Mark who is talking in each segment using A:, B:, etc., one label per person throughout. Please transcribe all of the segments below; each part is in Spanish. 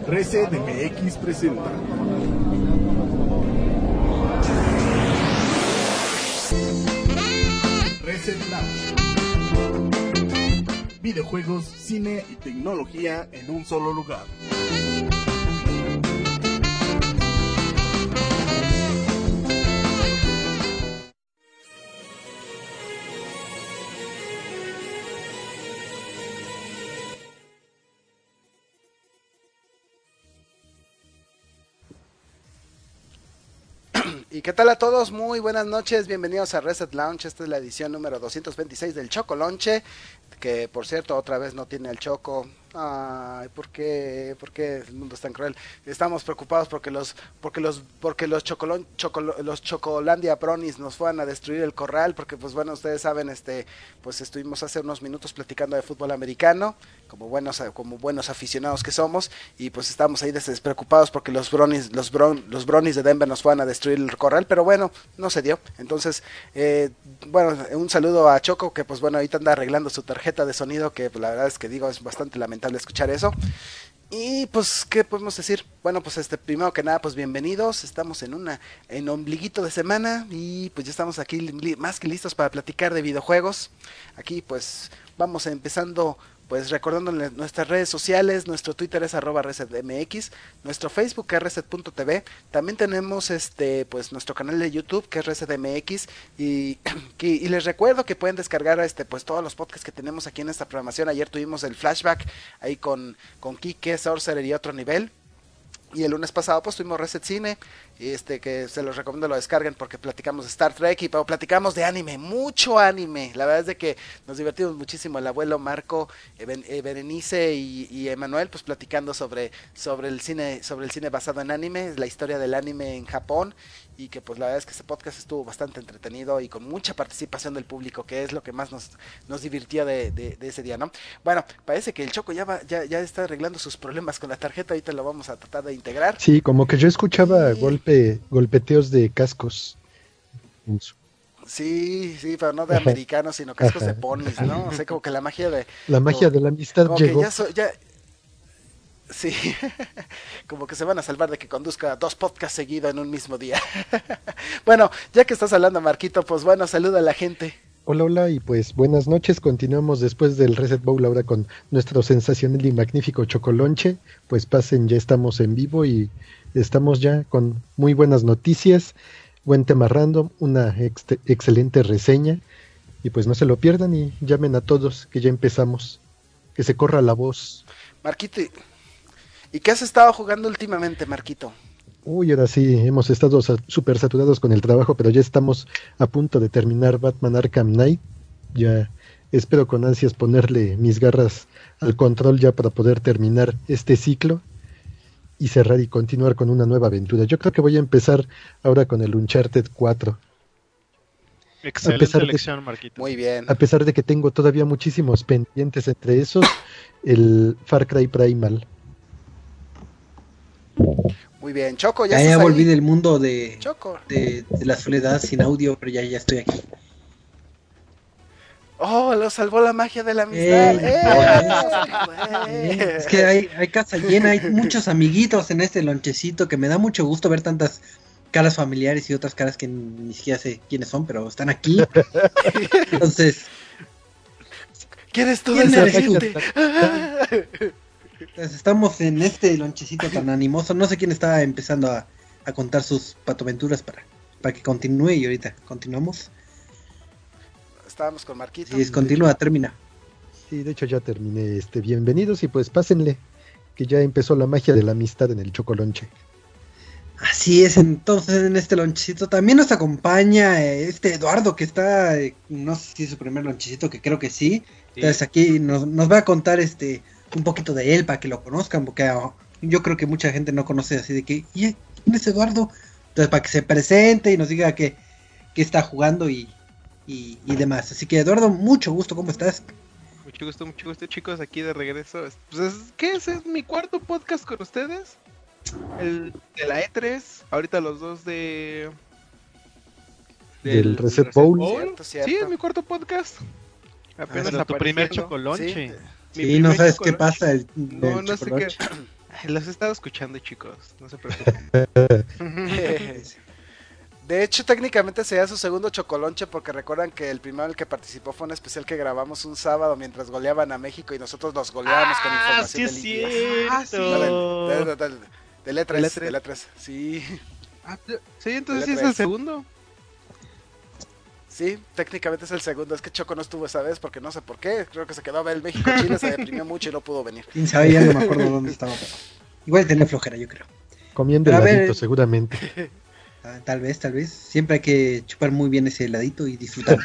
A: Reset MX presenta Reset Lounge. Videojuegos, cine y tecnología en un solo lugar.
B: ¿Y qué tal a todos? Muy buenas noches, bienvenidos a Reset Lounge. Esta es la edición número 226 del Chocolonche, que por cierto otra vez no tiene el Choco. Ay, ¿por qué el mundo es tan cruel? Estamos preocupados porque los Chocolandia Bronies nos fueran a destruir el corral, porque pues bueno, ustedes saben, pues estuvimos hace unos minutos platicando de fútbol americano, como buenos aficionados que somos, y pues estamos ahí despreocupados porque los Bronies de Denver nos fueran a destruir el corral, pero bueno, no se dio. Entonces, bueno, un saludo a Choco, que pues bueno, ahorita anda arreglando su tarjeta de sonido, que pues, la verdad es que digo, es bastante lamentable escuchar eso. Y pues, ¿qué podemos decir? Bueno, pues primero que nada, pues bienvenidos. Estamos en ombliguito de semana y pues ya estamos aquí más que listos para platicar de videojuegos. Aquí pues vamos empezando pues recordándoles nuestras redes sociales. Nuestro Twitter es @resetmx, nuestro Facebook es reset.tv, también tenemos pues nuestro canal de YouTube que es resetmx, y les recuerdo que pueden descargar pues todos los podcasts que tenemos aquí en esta programación. Ayer tuvimos el flashback ahí con Kike, Sorcerer y Otro Nivel. Y el lunes pasado pues tuvimos Reset Cine, que se los recomiendo lo descarguen porque platicamos de Star Trek y platicamos de anime, mucho anime. La verdad es de que nos divertimos muchísimo, el abuelo Marco, Berenice y Emanuel, pues platicando sobre el cine basado en anime, la historia del anime en Japón, y que pues la verdad es que ese podcast estuvo bastante entretenido y con mucha participación del público, que es lo que más nos divirtió de ese día, ¿no? Bueno, parece que el Choco ya está arreglando sus problemas con la tarjeta, ahorita lo vamos a tratar de integrar.
C: Sí, como que yo escuchaba golpeteos de cascos.
B: Sí, pero no de americanos, sino cascos de ponis, ¿no? O sea, como que la magia de
C: la amistad llegó.
B: Sí, como que se van a salvar de que conduzca 2 podcasts seguidos en un mismo día. Bueno, ya que estás hablando, Marquito, pues bueno, saluda a la gente.
C: Hola, y pues buenas noches. Continuamos después del Reset Bowl ahora con nuestro sensacional y magnífico Chocolonche. Pues pasen, ya estamos en vivo y estamos ya con muy buenas noticias, buen tema random, una excelente reseña, y pues no se lo pierdan y llamen a todos que ya empezamos, que se corra la voz.
B: Marquito, ¿y qué has estado jugando últimamente, Marquito?
C: Uy, ahora sí, hemos estado súper saturados con el trabajo, pero ya estamos a punto de terminar Batman Arkham Knight. Ya espero con ansias ponerle mis garras al control ya para poder terminar este ciclo y cerrar y continuar con una nueva aventura. Yo creo que voy a empezar ahora con el Uncharted 4.
D: Excelente elección, Marquito.
B: Muy bien.
C: A pesar de que tengo todavía muchísimos pendientes, entre esos el Far Cry Primal.
B: Muy bien, Choco,
E: ya volví del mundo de la soledad sin audio, pero ya estoy aquí.
B: Oh, lo salvó la magia de la amistad.
E: Es que hay casa llena, hay muchos amiguitos en este lonchecito, que me da mucho gusto ver tantas caras familiares y otras caras que ni siquiera sé quiénes son, pero están aquí. Entonces,
B: ¿quién es toda esa gente?
E: Pues estamos en este lonchecito tan animoso. No sé quién está empezando a contar sus patoaventuras para que continúe, y ahorita continuamos.
B: Estábamos con Marquito.
E: Sí, termina.
C: Sí, de hecho ya terminé. Bienvenidos y pues pásenle, que ya empezó la magia de la amistad en el Chocolonche.
E: Así es, entonces en este lonchecito también nos acompaña Eduardo, que está, no sé si es su primer lonchecito, que creo que sí. Entonces aquí nos va a contar un poquito de él para que lo conozcan, porque yo creo que mucha gente no conoce así de que, ¿quién es Eduardo? Entonces para que se presente y nos diga qué está jugando y demás. Así que Eduardo, mucho gusto, ¿cómo estás?
D: Mucho gusto, chicos, aquí de regreso. Pues es mi cuarto podcast con ustedes, el de la E3, ahorita los dos del
C: Reset Bowl.
D: Cierto. Sí, es mi cuarto podcast. Apenas
F: tu primer Chocolonche.
E: Sí, no sabes qué pasa.
D: No sé qué. Ay, los he estado escuchando, chicos, no se preocupen.
B: De hecho, técnicamente sería su segundo chocolonche porque recuerdan que el primero en el que participó fue un especial que grabamos un sábado mientras goleaban a México y nosotros los goleábamos con información
F: sí
B: del
F: es
B: inglés.
F: cierto.
B: Del E3, del E3, sí.
D: Sí, entonces sí
B: Del
D: es el
B: E3.
D: segundo.
B: Sí, técnicamente es el segundo. Es que Choco no estuvo esa vez porque no sé por qué. Creo que se quedó a ver el México-Chile, se deprimió mucho y no pudo venir.
E: Quién sabe, ya no me acuerdo dónde estaba. Pero igual tenía flojera, yo creo.
C: Comiendo
E: Pero a ver,
C: heladito, seguramente.
E: Tal vez. Siempre hay que chupar muy bien ese heladito y disfrutarlo.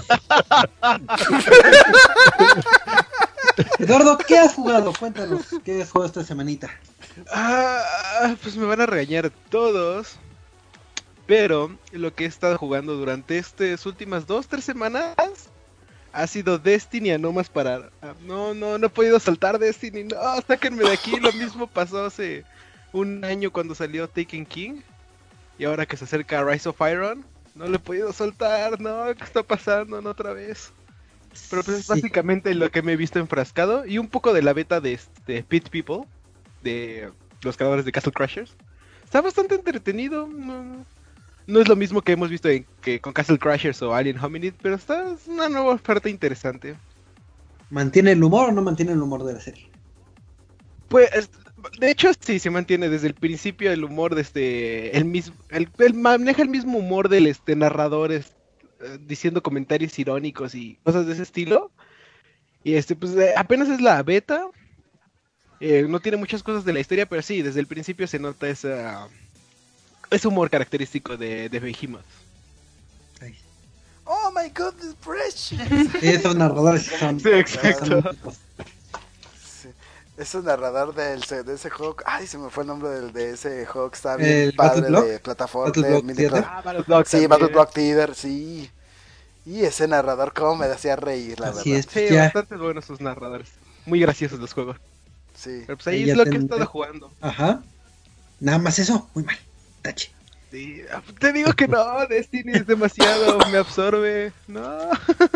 E: Eduardo, ¿qué has jugado? Cuéntanos, ¿qué has jugado esta semanita?
D: Pues me van a regañar todos. Pero lo que he estado jugando durante estas últimas 2-3 semanas ha sido Destiny a no más parar. No he podido saltar Destiny. No, sáquenme de aquí. Lo mismo pasó hace un año cuando salió Taken King. Y ahora que se acerca Rise of Iron, no lo he podido soltar. No, ¿qué está pasando? No, otra vez. Pero pues es
E: Sí.
D: básicamente lo que me he visto enfrascado. Y un poco de la beta de Pit People, de los creadores de Castle Crashers. Está bastante entretenido. No es lo mismo que hemos visto que con Castle Crashers o Alien Hominid, pero es una nueva oferta interesante.
E: ¿Mantiene el humor o no mantiene el humor de la serie?
D: Pues, de hecho, sí, se mantiene desde el principio el humor de el mismo, él maneja el mismo humor del narrador, diciendo comentarios irónicos y cosas de ese estilo. Y pues apenas es la beta, no tiene muchas cosas de la historia, pero sí, desde el principio se nota ese humor característico de Behemoth.
E: Ay.
B: Oh my god, it's precious.
E: Sí, esos narradores son...
D: Sí, exacto.
E: son tipos.
B: Sí. Es un narrador de ese juego. Ay, se me fue el nombre de ese juego que está bien
E: ¿El
B: padre
E: Battle Block?
B: de plataforma.
E: ¿Battle
B: De
E: Block
B: mini-
E: Theater?
D: Battleblock
B: Sí,
D: también.
B: Battle Block Theater, sí. Y ese narrador, cómo me hacía reír, la
E: Así
B: verdad.
E: es,
D: Sí,
E: ya,
D: bastante buenos sus narradores. Muy graciosos los juegos.
B: Sí.
D: Pero pues ahí
E: Ya
D: es lo que he
E: tendré.
D: estado jugando.
E: ajá. Nada más eso, muy mal. Tache.
D: Sí, te digo que no, Destiny es demasiado, me absorbe. No.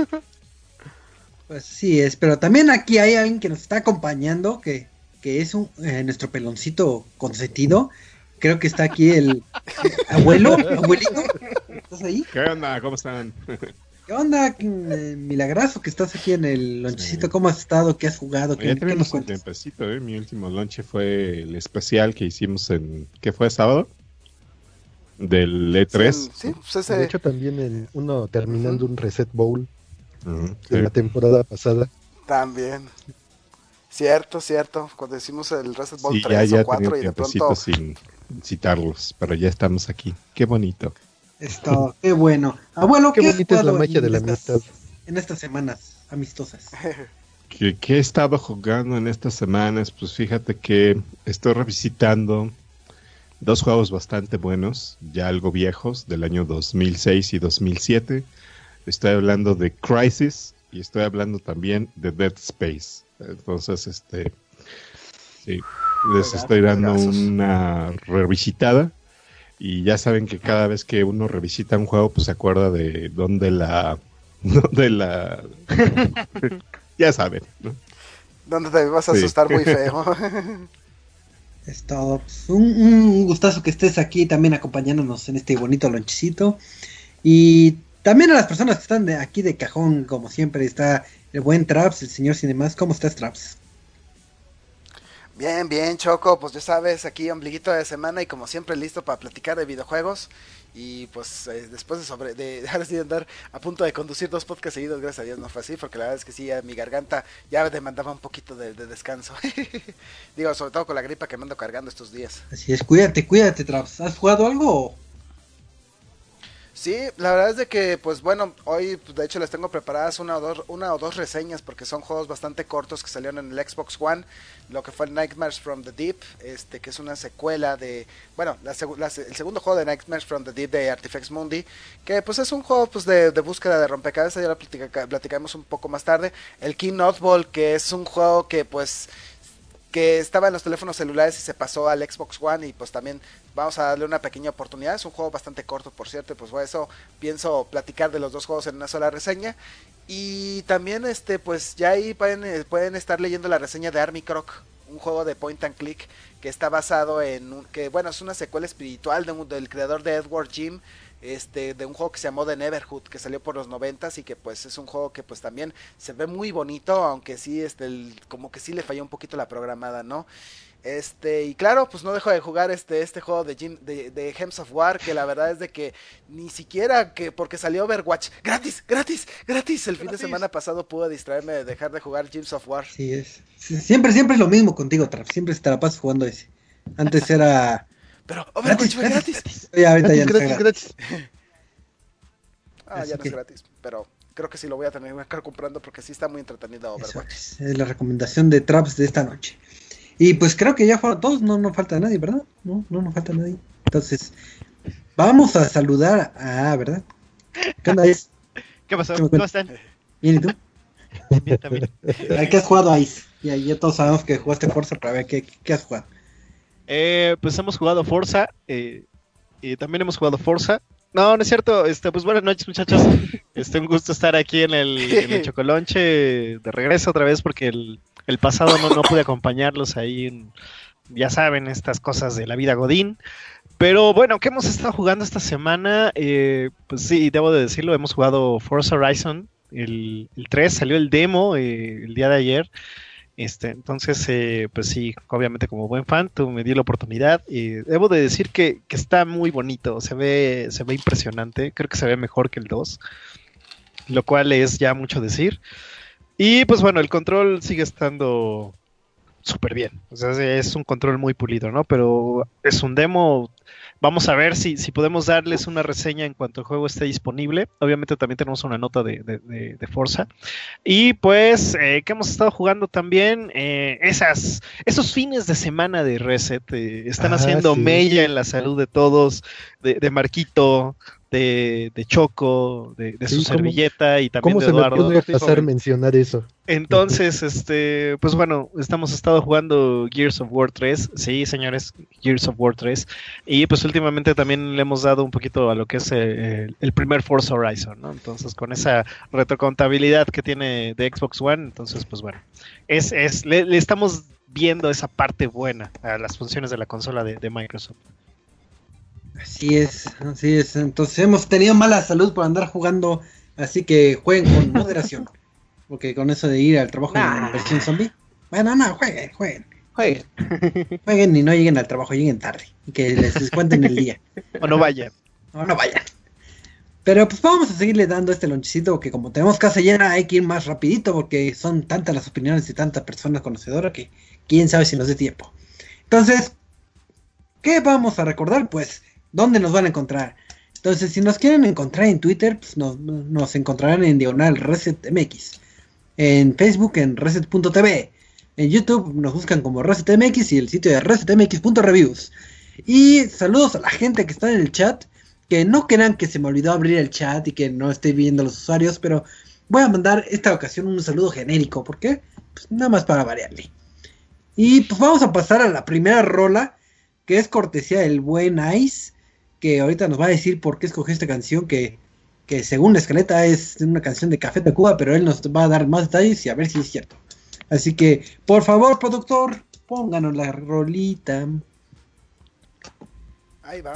E: Pues sí es, pero también aquí hay alguien que nos está acompañando, que es nuestro peloncito consentido. Creo que está aquí el abuelito. ¿Estás ahí?
G: ¿Qué onda? ¿Cómo están?
E: ¿Qué onda, milagrazo, que estás aquí en el lonchecito?
G: Sí.
E: ¿Cómo has estado? ¿Qué has jugado?
G: Ya
E: ¿Qué nos
G: tenemos un
E: cuentas?
G: tiempecito, ¿eh? Mi último lonche fue el especial que hicimos ¿qué fue? ¿Sábado? Del E3.
B: Sí, pues
C: De
B: ese.
C: hecho, también uno terminando un Reset Bowl
G: Ujú,
C: de
G: sí.
C: la temporada pasada.
B: También. Cierto. Cuando hicimos el Reset Ball
G: Sí,
B: 3
G: ya
B: o 4
G: tenía
B: y de
G: tiempecito
B: pronto.
G: sin citarlos, pero ya estamos aquí. Qué bonito.
E: Es todo, qué bueno. Abuelo,
C: Qué
E: ¿qué has
C: bonita es la
E: jugado
C: magia de la amistad.
E: en estas semanas amistosas?
G: ¿Qué he estado jugando en estas semanas? Pues fíjate que estoy revisitando dos juegos bastante buenos, ya algo viejos, del año 2006 y 2007. Estoy hablando de Crysis y estoy hablando también de Dead Space. Entonces, sí, les estoy dando
B: juegazos.
G: una revisitada. Y ya saben que cada vez que uno revisita un juego, pues se acuerda de dónde ya saben, ¿no?
B: ¿Dónde te vas a
G: Sí.
B: asustar muy feo?
E: Es todo. Pues, un gustazo que estés aquí también acompañándonos en este bonito lonchecito. Y también a las personas que están aquí de cajón, como siempre, está el buen Traps, el señor Cinemas. ¿Cómo estás, Traps?
B: Bien, Choco, pues ya sabes, aquí ombliguito de semana y como siempre listo para platicar de videojuegos. Y pues después de ahora sí de andar a punto de conducir 2 podcasts seguidos, gracias a Dios no fue así, porque la verdad es que sí, mi garganta ya demandaba un poquito de descanso. Digo, sobre todo con la gripa que me ando cargando estos días.
E: Así es, cuídate, Traps. ¿Has jugado algo?
B: Sí, la verdad es de que, pues bueno, hoy pues, de hecho les tengo preparadas una o dos reseñas porque son juegos bastante cortos que salieron en el Xbox One, lo que fue Nightmares from the Deep, que es una secuela de, bueno, el segundo juego de Nightmares from the Deep de Artifex Mundi, que pues es un juego pues de búsqueda de rompecabezas, ya lo platicaremos un poco más tarde. El King Oddball, que es un juego que pues que estaba en los teléfonos celulares y se pasó al Xbox One y pues también vamos a darle una pequeña oportunidad. Es un juego bastante corto, por cierto, y pues por eso pienso platicar de los dos juegos en una sola reseña. Y también pues ya ahí pueden estar leyendo la reseña de Army Croc, un juego de point and click que está basado en que bueno, es una secuela espiritual del creador de Edward Jim, de un juego que se llamó The Neverhood, que salió por los 90s y que pues es un juego que pues también se ve muy bonito, aunque sí como que sí le falló un poquito la programada, ¿no? Y claro, pues no dejo de jugar este juego de Gems of War, que la verdad es de que ni siquiera porque salió Overwatch gratis el fin de semana pasado pude distraerme de dejar de jugar Gems of War.
E: Sí es. Siempre es lo mismo contigo, Trap. Siempre te la pasas jugando ese. Antes era
B: pero Overwatch fue gratis.
E: Oye, ahorita ya no
C: gratis.
B: Ya no es gratis, pero creo que sí lo voy a tener que estar comprando porque sí está muy entretenido Overwatch.
E: Es la recomendación de Traps de esta noche. Y pues creo que ya fueron todos, no falta nadie, ¿verdad? No falta nadie. Entonces, vamos a saludar ¿verdad? ¿Qué onda, Ice?
F: ¿Qué pasó? ¿Cómo están?
E: Bien, ¿y tú?
F: Bien, también.
E: ¿A qué has jugado, Ice? Ya todos sabemos que jugaste Forza, pero a ver, ¿qué has jugado?
F: Pues hemos jugado Forza, y también hemos jugado Forza. No es cierto, pues buenas noches, muchachos. Un gusto estar aquí en el Chocolonche de regreso otra vez porque el pasado no pude acompañarlos ahí ya saben, estas cosas de la vida godín. Pero bueno, ¿qué hemos estado jugando esta semana? Pues sí, debo de decirlo, hemos jugado Forza Horizon, el 3, salió el demo el día de ayer. Entonces, pues sí, obviamente como buen fan, me di la oportunidad. Debo de decir que está muy bonito, se ve impresionante, creo que se ve mejor que el 2, lo cual es ya mucho decir. Y pues bueno, el control sigue estando súper bien, o sea, es un control muy pulido, ¿no? Pero es un demo. Vamos a ver si podemos darles una reseña en cuanto el juego esté disponible. Obviamente también tenemos una nota de Forza. Y pues, ¿qué hemos estado jugando también? Esos fines de semana de Reset están haciendo mella en la salud de todos, de Marquito, de Choco, de su servilleta y también de Eduardo.
C: ¿Cómo se me pudo pasar mencionar eso?
F: Entonces, pues bueno, hemos estado jugando Gears of War 3, sí, señores, Gears of War 3, y pues últimamente también le hemos dado un poquito a lo que es el primer Forza Horizon, ¿no? Entonces, con esa retrocontabilidad que tiene de Xbox One, entonces, pues bueno, le estamos viendo esa parte buena a las funciones de la consola de Microsoft.
E: Así es. Entonces hemos tenido mala salud por andar jugando, así que jueguen con moderación. Porque con eso de ir al trabajo en versión zombie. Bueno, jueguen. Jueguen y no lleguen al trabajo, lleguen tarde. Y que les descuenten el día.
F: O no vayan.
E: No vayan. Pero pues vamos a seguirle dando este lonchecito, que como tenemos casa llena hay que ir más rapidito porque son tantas las opiniones de tantas personas conocedoras que quién sabe si nos dé tiempo. Entonces, ¿qué vamos a recordar? Pues, ¿dónde nos van a encontrar? Entonces, si nos quieren encontrar en Twitter, pues nos encontrarán en diagonal ResetMX. En Facebook, en Reset.tv. En YouTube nos buscan como ResetMX y el sitio de ResetMX.reviews. Y saludos a la gente que está en el chat. Que no crean que se me olvidó abrir el chat y que no esté viendo los usuarios, pero voy a mandar esta ocasión un saludo genérico. ¿Por qué? Pues nada más para variarle. Y pues vamos a pasar a la primera rola, que es cortesía del buen Ice, que ahorita nos va a decir por qué escogió esta canción, que según la escaleta es una canción de Café Tacuba, pero él nos va a dar más detalles y a ver si es cierto. Así que, por favor, productor, pónganos la rolita.
B: Ahí va.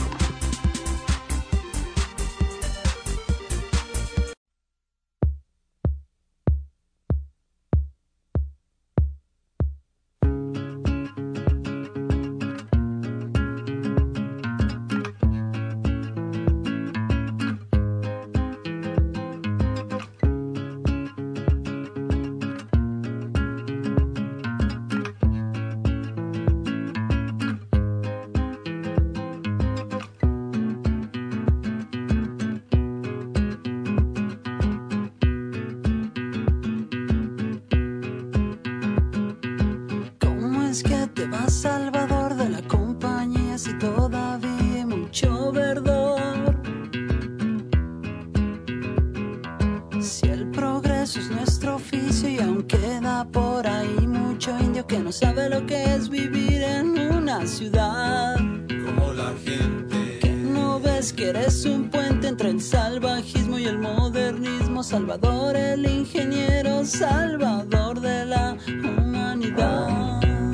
H: Salvador de la compañía si todavía hay mucho verdor? Si el progreso es nuestro oficio y aún queda por ahí mucho indio que no sabe lo que es vivir en una ciudad. Como la gente que no ves que eres un puente entre el salvajismo y el modernismo. Salvador el ingeniero, salvador de la humanidad.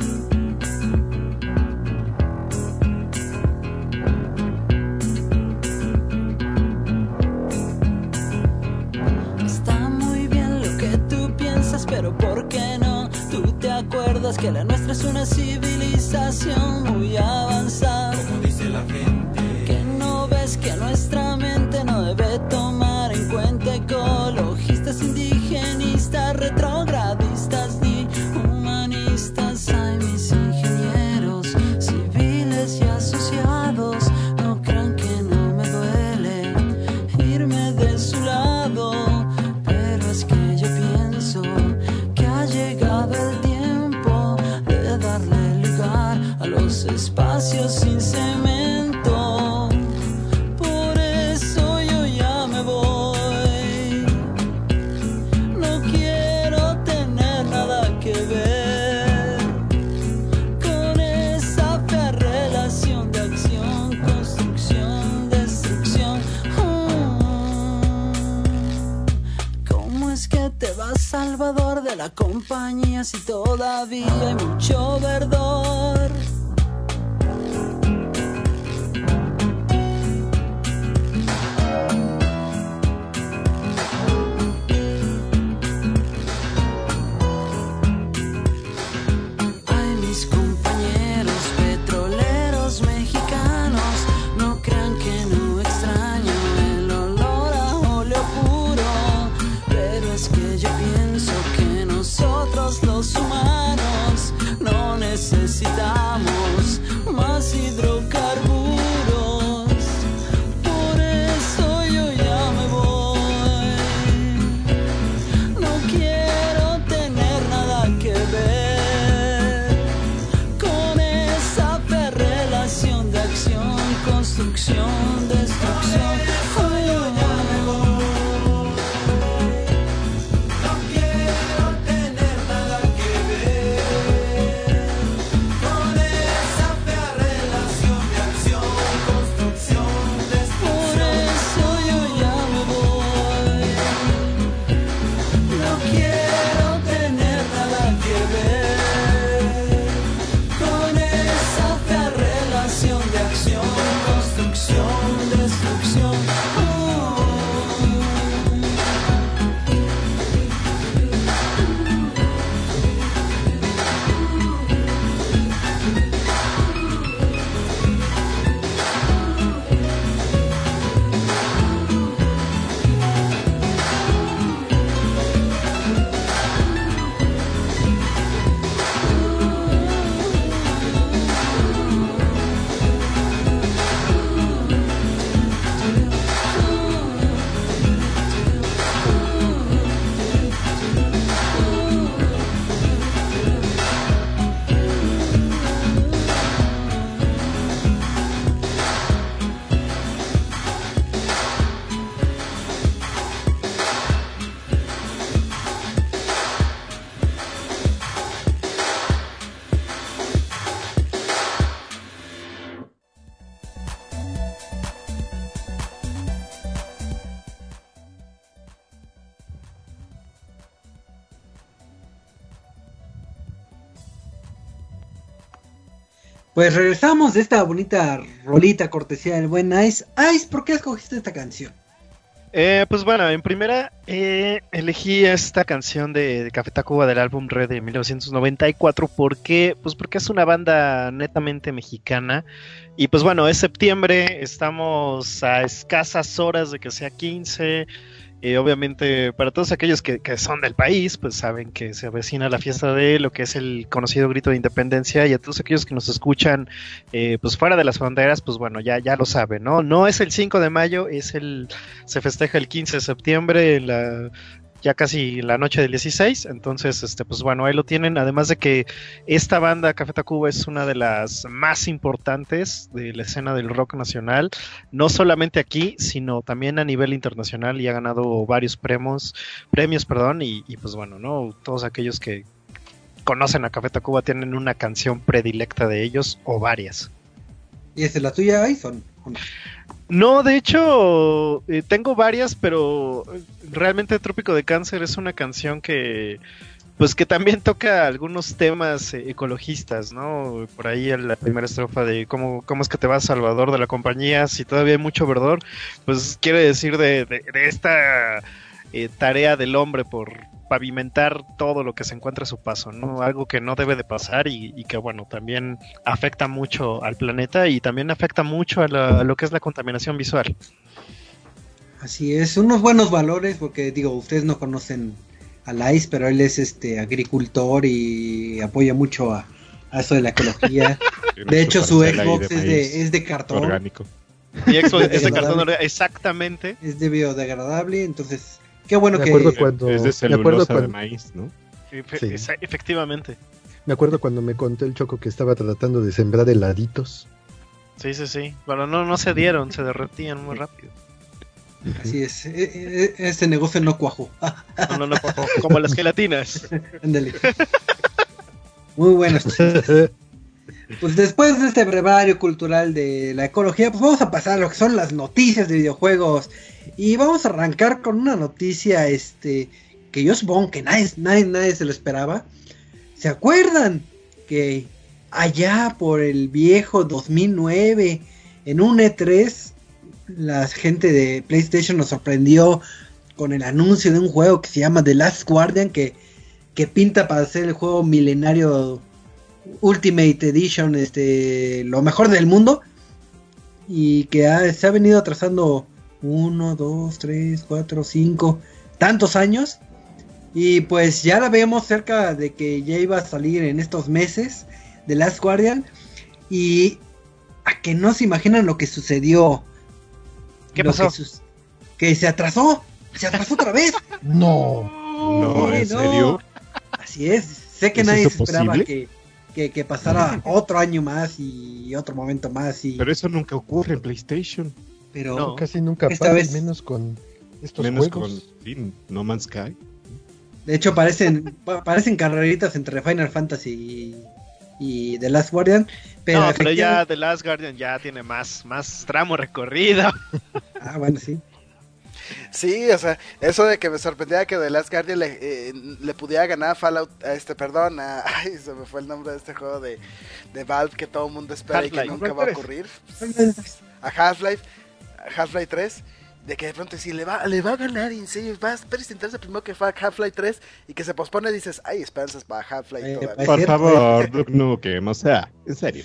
H: pero ¿por qué no? Tú te acuerdas que la nuestra es una civilización muy avanzada. Como dice la gente, que no ves que nuestra mente no debe tomar en cuenta ecologistas, indigenistas, retrogradistas ni humanistas. Ay, mis ingenieros civiles y asociados, no crean que no me duele irme de su lado, pero es que yo pienso que ha llegado el tiempo de darle lugar a los espacios sin cemento. Por eso yo ya me voy, no quiero tener nada que ver con esa fea relación de acción, construcción, destrucción. ¿Cómo es que te vas, Salvador, de la compañía si todavía hay mucho verdor? Ay, mis compañeros petroleros mexicanos, no crean que no extraño el olor a óleo puro, pero es que yo pienso que nosotros los humanos no necesitamos más hidrocarburos. Por eso yo ya me voy, no quiero tener nada que ver con esa fea relación de acción, construcción, destrucción. Ay, yo ya me voy, no quiero tener nada que ver con esa fea relación de acción, construcción, destrucción. Por eso yo ya me voy, no quiero tener nada que ver con esa fea relación de acción, construcción, destrucción.
E: Pues regresamos de esta bonita rolita cortesía del buen Ice. Ice, ¿por qué escogiste esta canción?
F: Pues bueno, en primera elegí esta canción de Café Tacuba del álbum Red de 1994 porque es una banda netamente mexicana y pues bueno, es septiembre, estamos a escasas horas de que sea 15. Obviamente para todos aquellos que son del país, pues saben que se avecina la fiesta de lo que es el conocido grito de independencia, y a todos aquellos que nos escuchan pues fuera de las fronteras, pues bueno, ya lo saben, ¿no? No es el 5 de mayo, se festeja el 15 de septiembre, ya casi la noche del 16, entonces pues bueno, ahí lo tienen, además de que esta banda Café Tacuba es una de las más importantes de la escena del rock nacional, no solamente aquí, sino también a nivel internacional, y ha ganado varios premios, y pues bueno, ¿no? Todos aquellos que conocen a Café Tacuba tienen una canción predilecta de ellos, o varias.
E: ¿Y esa es la tuya, Ison?
F: No, de hecho, tengo varias, pero realmente Trópico de Cáncer es una canción que también toca algunos temas ecologistas, ¿no? Por ahí en la primera estrofa de cómo es que te vas, Salvador, de la compañía, si todavía hay mucho verdor, pues quiere decir de esta tarea del hombre por pavimentar todo lo que se encuentra a su paso, ¿no? Algo que no debe de pasar y que, bueno, también afecta mucho al planeta y también afecta mucho a lo que es la contaminación visual.
E: Así es, unos buenos valores, porque digo, ustedes no conocen a Lice, pero él es agricultor y apoya mucho a eso de la ecología. De hecho, su Xbox es de cartón.
G: Orgánico.
F: Y Xbox es de cartón, exactamente.
E: Es de biodegradable, entonces, qué bueno que...
G: Es de celulosa de maíz, ¿no?
C: Sí.
F: Efectivamente.
C: Me acuerdo cuando me contó el Choco que estaba tratando de sembrar heladitos.
F: Sí. Bueno, no se dieron, se derretían muy rápido.
E: Así es, ese negocio no cuajó.
F: No cuajó, como las gelatinas.
E: Ándale. Muy buenos chistes. Pues después de este brevario cultural de la ecología, pues vamos a pasar a lo que son las noticias de videojuegos. Y vamos a arrancar con una noticia que yo supongo que nadie se lo esperaba. ¿Se acuerdan que allá por el viejo 2009, en un E3, la gente de PlayStation nos sorprendió con el anuncio de un juego que se llama The Last Guardian, que pinta para ser el juego milenario Ultimate Edition, lo mejor del mundo, y que se ha venido atrasando 1, 2, 3, 4, 5 tantos años, y pues ya la vemos cerca de que ya iba a salir en estos meses The Last Guardian, y a que no se imaginan lo que sucedió.
F: ¿Qué pasó?
E: Que se atrasó otra vez.
C: No,
G: ¿en serio?
E: Así es, sé que
G: ¿Es
E: nadie
G: eso
E: esperaba
G: posible?
E: que pasara otro año más y otro momento más.
G: Pero eso nunca ocurre en PlayStation.
E: Pero
F: No.
C: Casi nunca
E: Esta
C: pasa,
E: vez-
C: menos con estos
G: Menos
C: juegos.
G: con No Man's Sky.
E: de hecho parecen carreritas entre Final Fantasy y The Last Guardian. Pero,
F: Pero ya The Last Guardian ya tiene más tramo recorrido.
E: Ah, bueno, sí.
B: Sí, o sea, eso de que me sorprendía que The Last Guardian le pudiera ganar a Fallout, ay, se me fue el nombre de este juego de Valve que todo el mundo espera y que
F: Half-Life.
B: nunca va a ocurrir. A Half-Life 3, de que de pronto si le va a ganar, en serio, va a presentarse primero que Half-Life 3 y que se pospone, dices, hay esperanzas para Half-Life todavía.
E: Es
G: Por
E: cierto,
G: favor, Duke Nukem, o sea, en serio.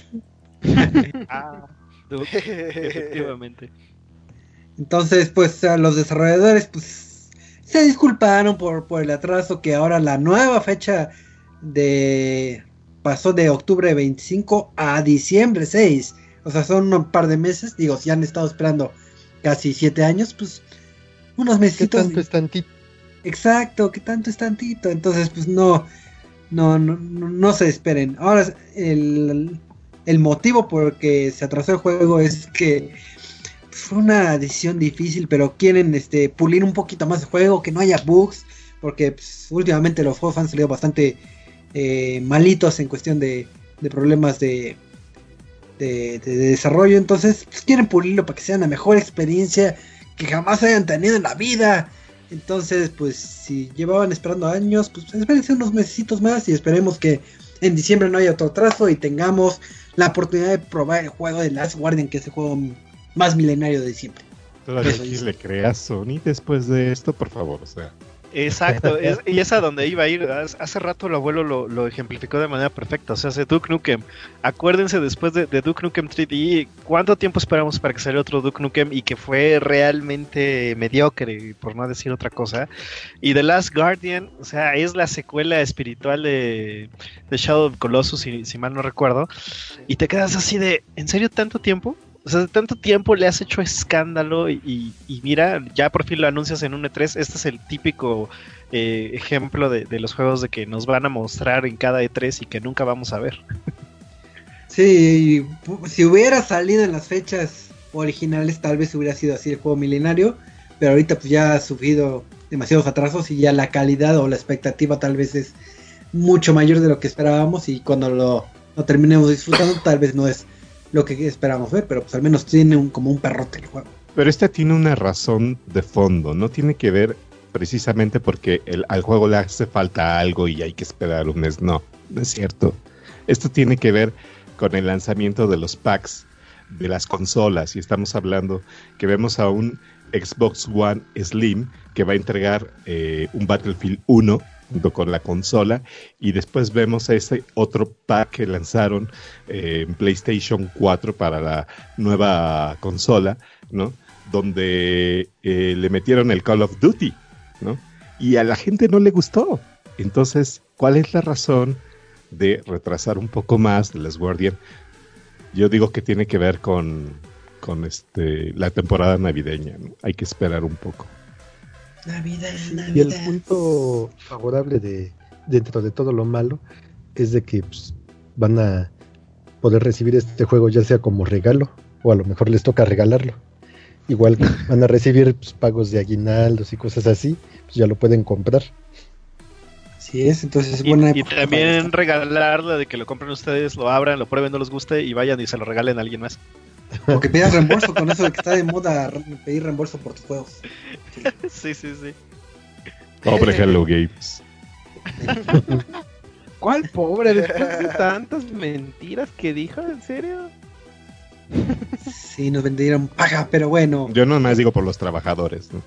F: Efectivamente.
E: Entonces, pues a los desarrolladores pues se disculparon por el atraso, que ahora la nueva fecha pasó de octubre 25 a diciembre 6. O sea, son un par de meses. Digo, si han estado esperando casi 7 años, pues unos
C: ¿Qué
E: mesitos.
C: tanto es tantito?
E: Exacto, que tanto es tantito. Entonces, pues no se esperen. Ahora, el motivo por el que se atrasó el juego es que fue una decisión difícil, pero quieren pulir un poquito más el juego, que no haya bugs, porque pues, últimamente los juegos han salido bastante malitos en cuestión de problemas de desarrollo. Entonces pues, quieren pulirlo para que sea una mejor experiencia que jamás hayan tenido en la vida. Entonces, pues si llevaban esperando años, pues espérense unos mesecitos más y esperemos que en diciembre no haya otro atraso y tengamos la oportunidad de probar el juego de Last Guardian, que es el juego más milenario de siempre.
G: Todavía
E: Eso
G: aquí
E: dice.
G: le crea a Sony después de esto, por favor, o sea.
F: Exacto, y es a donde iba a ir. Hace rato el abuelo lo ejemplificó de manera perfecta. O sea, hace Duke Nukem. Acuérdense después de Duke Nukem 3D, ¿cuánto tiempo esperamos para que saliera otro Duke Nukem? Y que fue realmente mediocre, por no decir otra cosa. Y The Last Guardian, o sea, es la secuela espiritual de Shadow of Colossus, si mal no recuerdo. Y te quedas así de, ¿en serio tanto tiempo? O sea, de tanto tiempo le has hecho escándalo y mira, ya por fin lo anuncias en un E3. Este es el típico ejemplo de los juegos de que nos van a mostrar en cada E3 y que nunca vamos a ver.
E: Sí, si hubiera salido en las fechas originales, tal vez hubiera sido así el juego milenario, pero ahorita pues ya ha sufrido demasiados atrasos y ya la calidad o la expectativa tal vez es mucho mayor de lo que esperábamos, y cuando lo terminemos disfrutando tal vez no es lo que esperábamos ver, pero pues al menos tiene como un perrote el juego.
G: Pero esta tiene una razón de fondo, no tiene que ver precisamente porque al juego le hace falta algo y hay que esperar un mes, no es cierto. Esto tiene que ver con el lanzamiento de los packs de las consolas, y estamos hablando que vemos a un Xbox One Slim que va a entregar un Battlefield 1 junto con la consola, y después vemos ese otro pack que lanzaron en PlayStation 4 para la nueva consola, ¿no? Donde le metieron el Call of Duty, ¿no? Y a la gente no le gustó. Entonces, ¿cuál es la razón de retrasar un poco más The Last Guardian? Yo digo que tiene que ver con la temporada navideña, ¿no? Hay que esperar un poco.
E: Navidad.
C: Y el punto favorable dentro de todo lo malo es de que pues, van a poder recibir este juego ya sea como regalo o a lo mejor les toca regalarlo. Igual van a recibir pues, pagos de aguinaldos y cosas así, pues ya lo pueden comprar.
E: Así es, entonces es
F: buena época. Y también regalarlo de que lo compren ustedes, lo abran, lo prueben, no les guste y vayan y se lo regalen a alguien más.
E: O que pidas reembolso con eso de que está de moda pedir reembolso por tus juegos.
F: Sí.
G: Pobre Hello Games.
D: ¿Cuál pobre? Después de tantas mentiras que dijo, ¿en serio?
E: Sí, nos vendieron paga, pero bueno.
G: Yo nomás digo por los trabajadores, ¿no?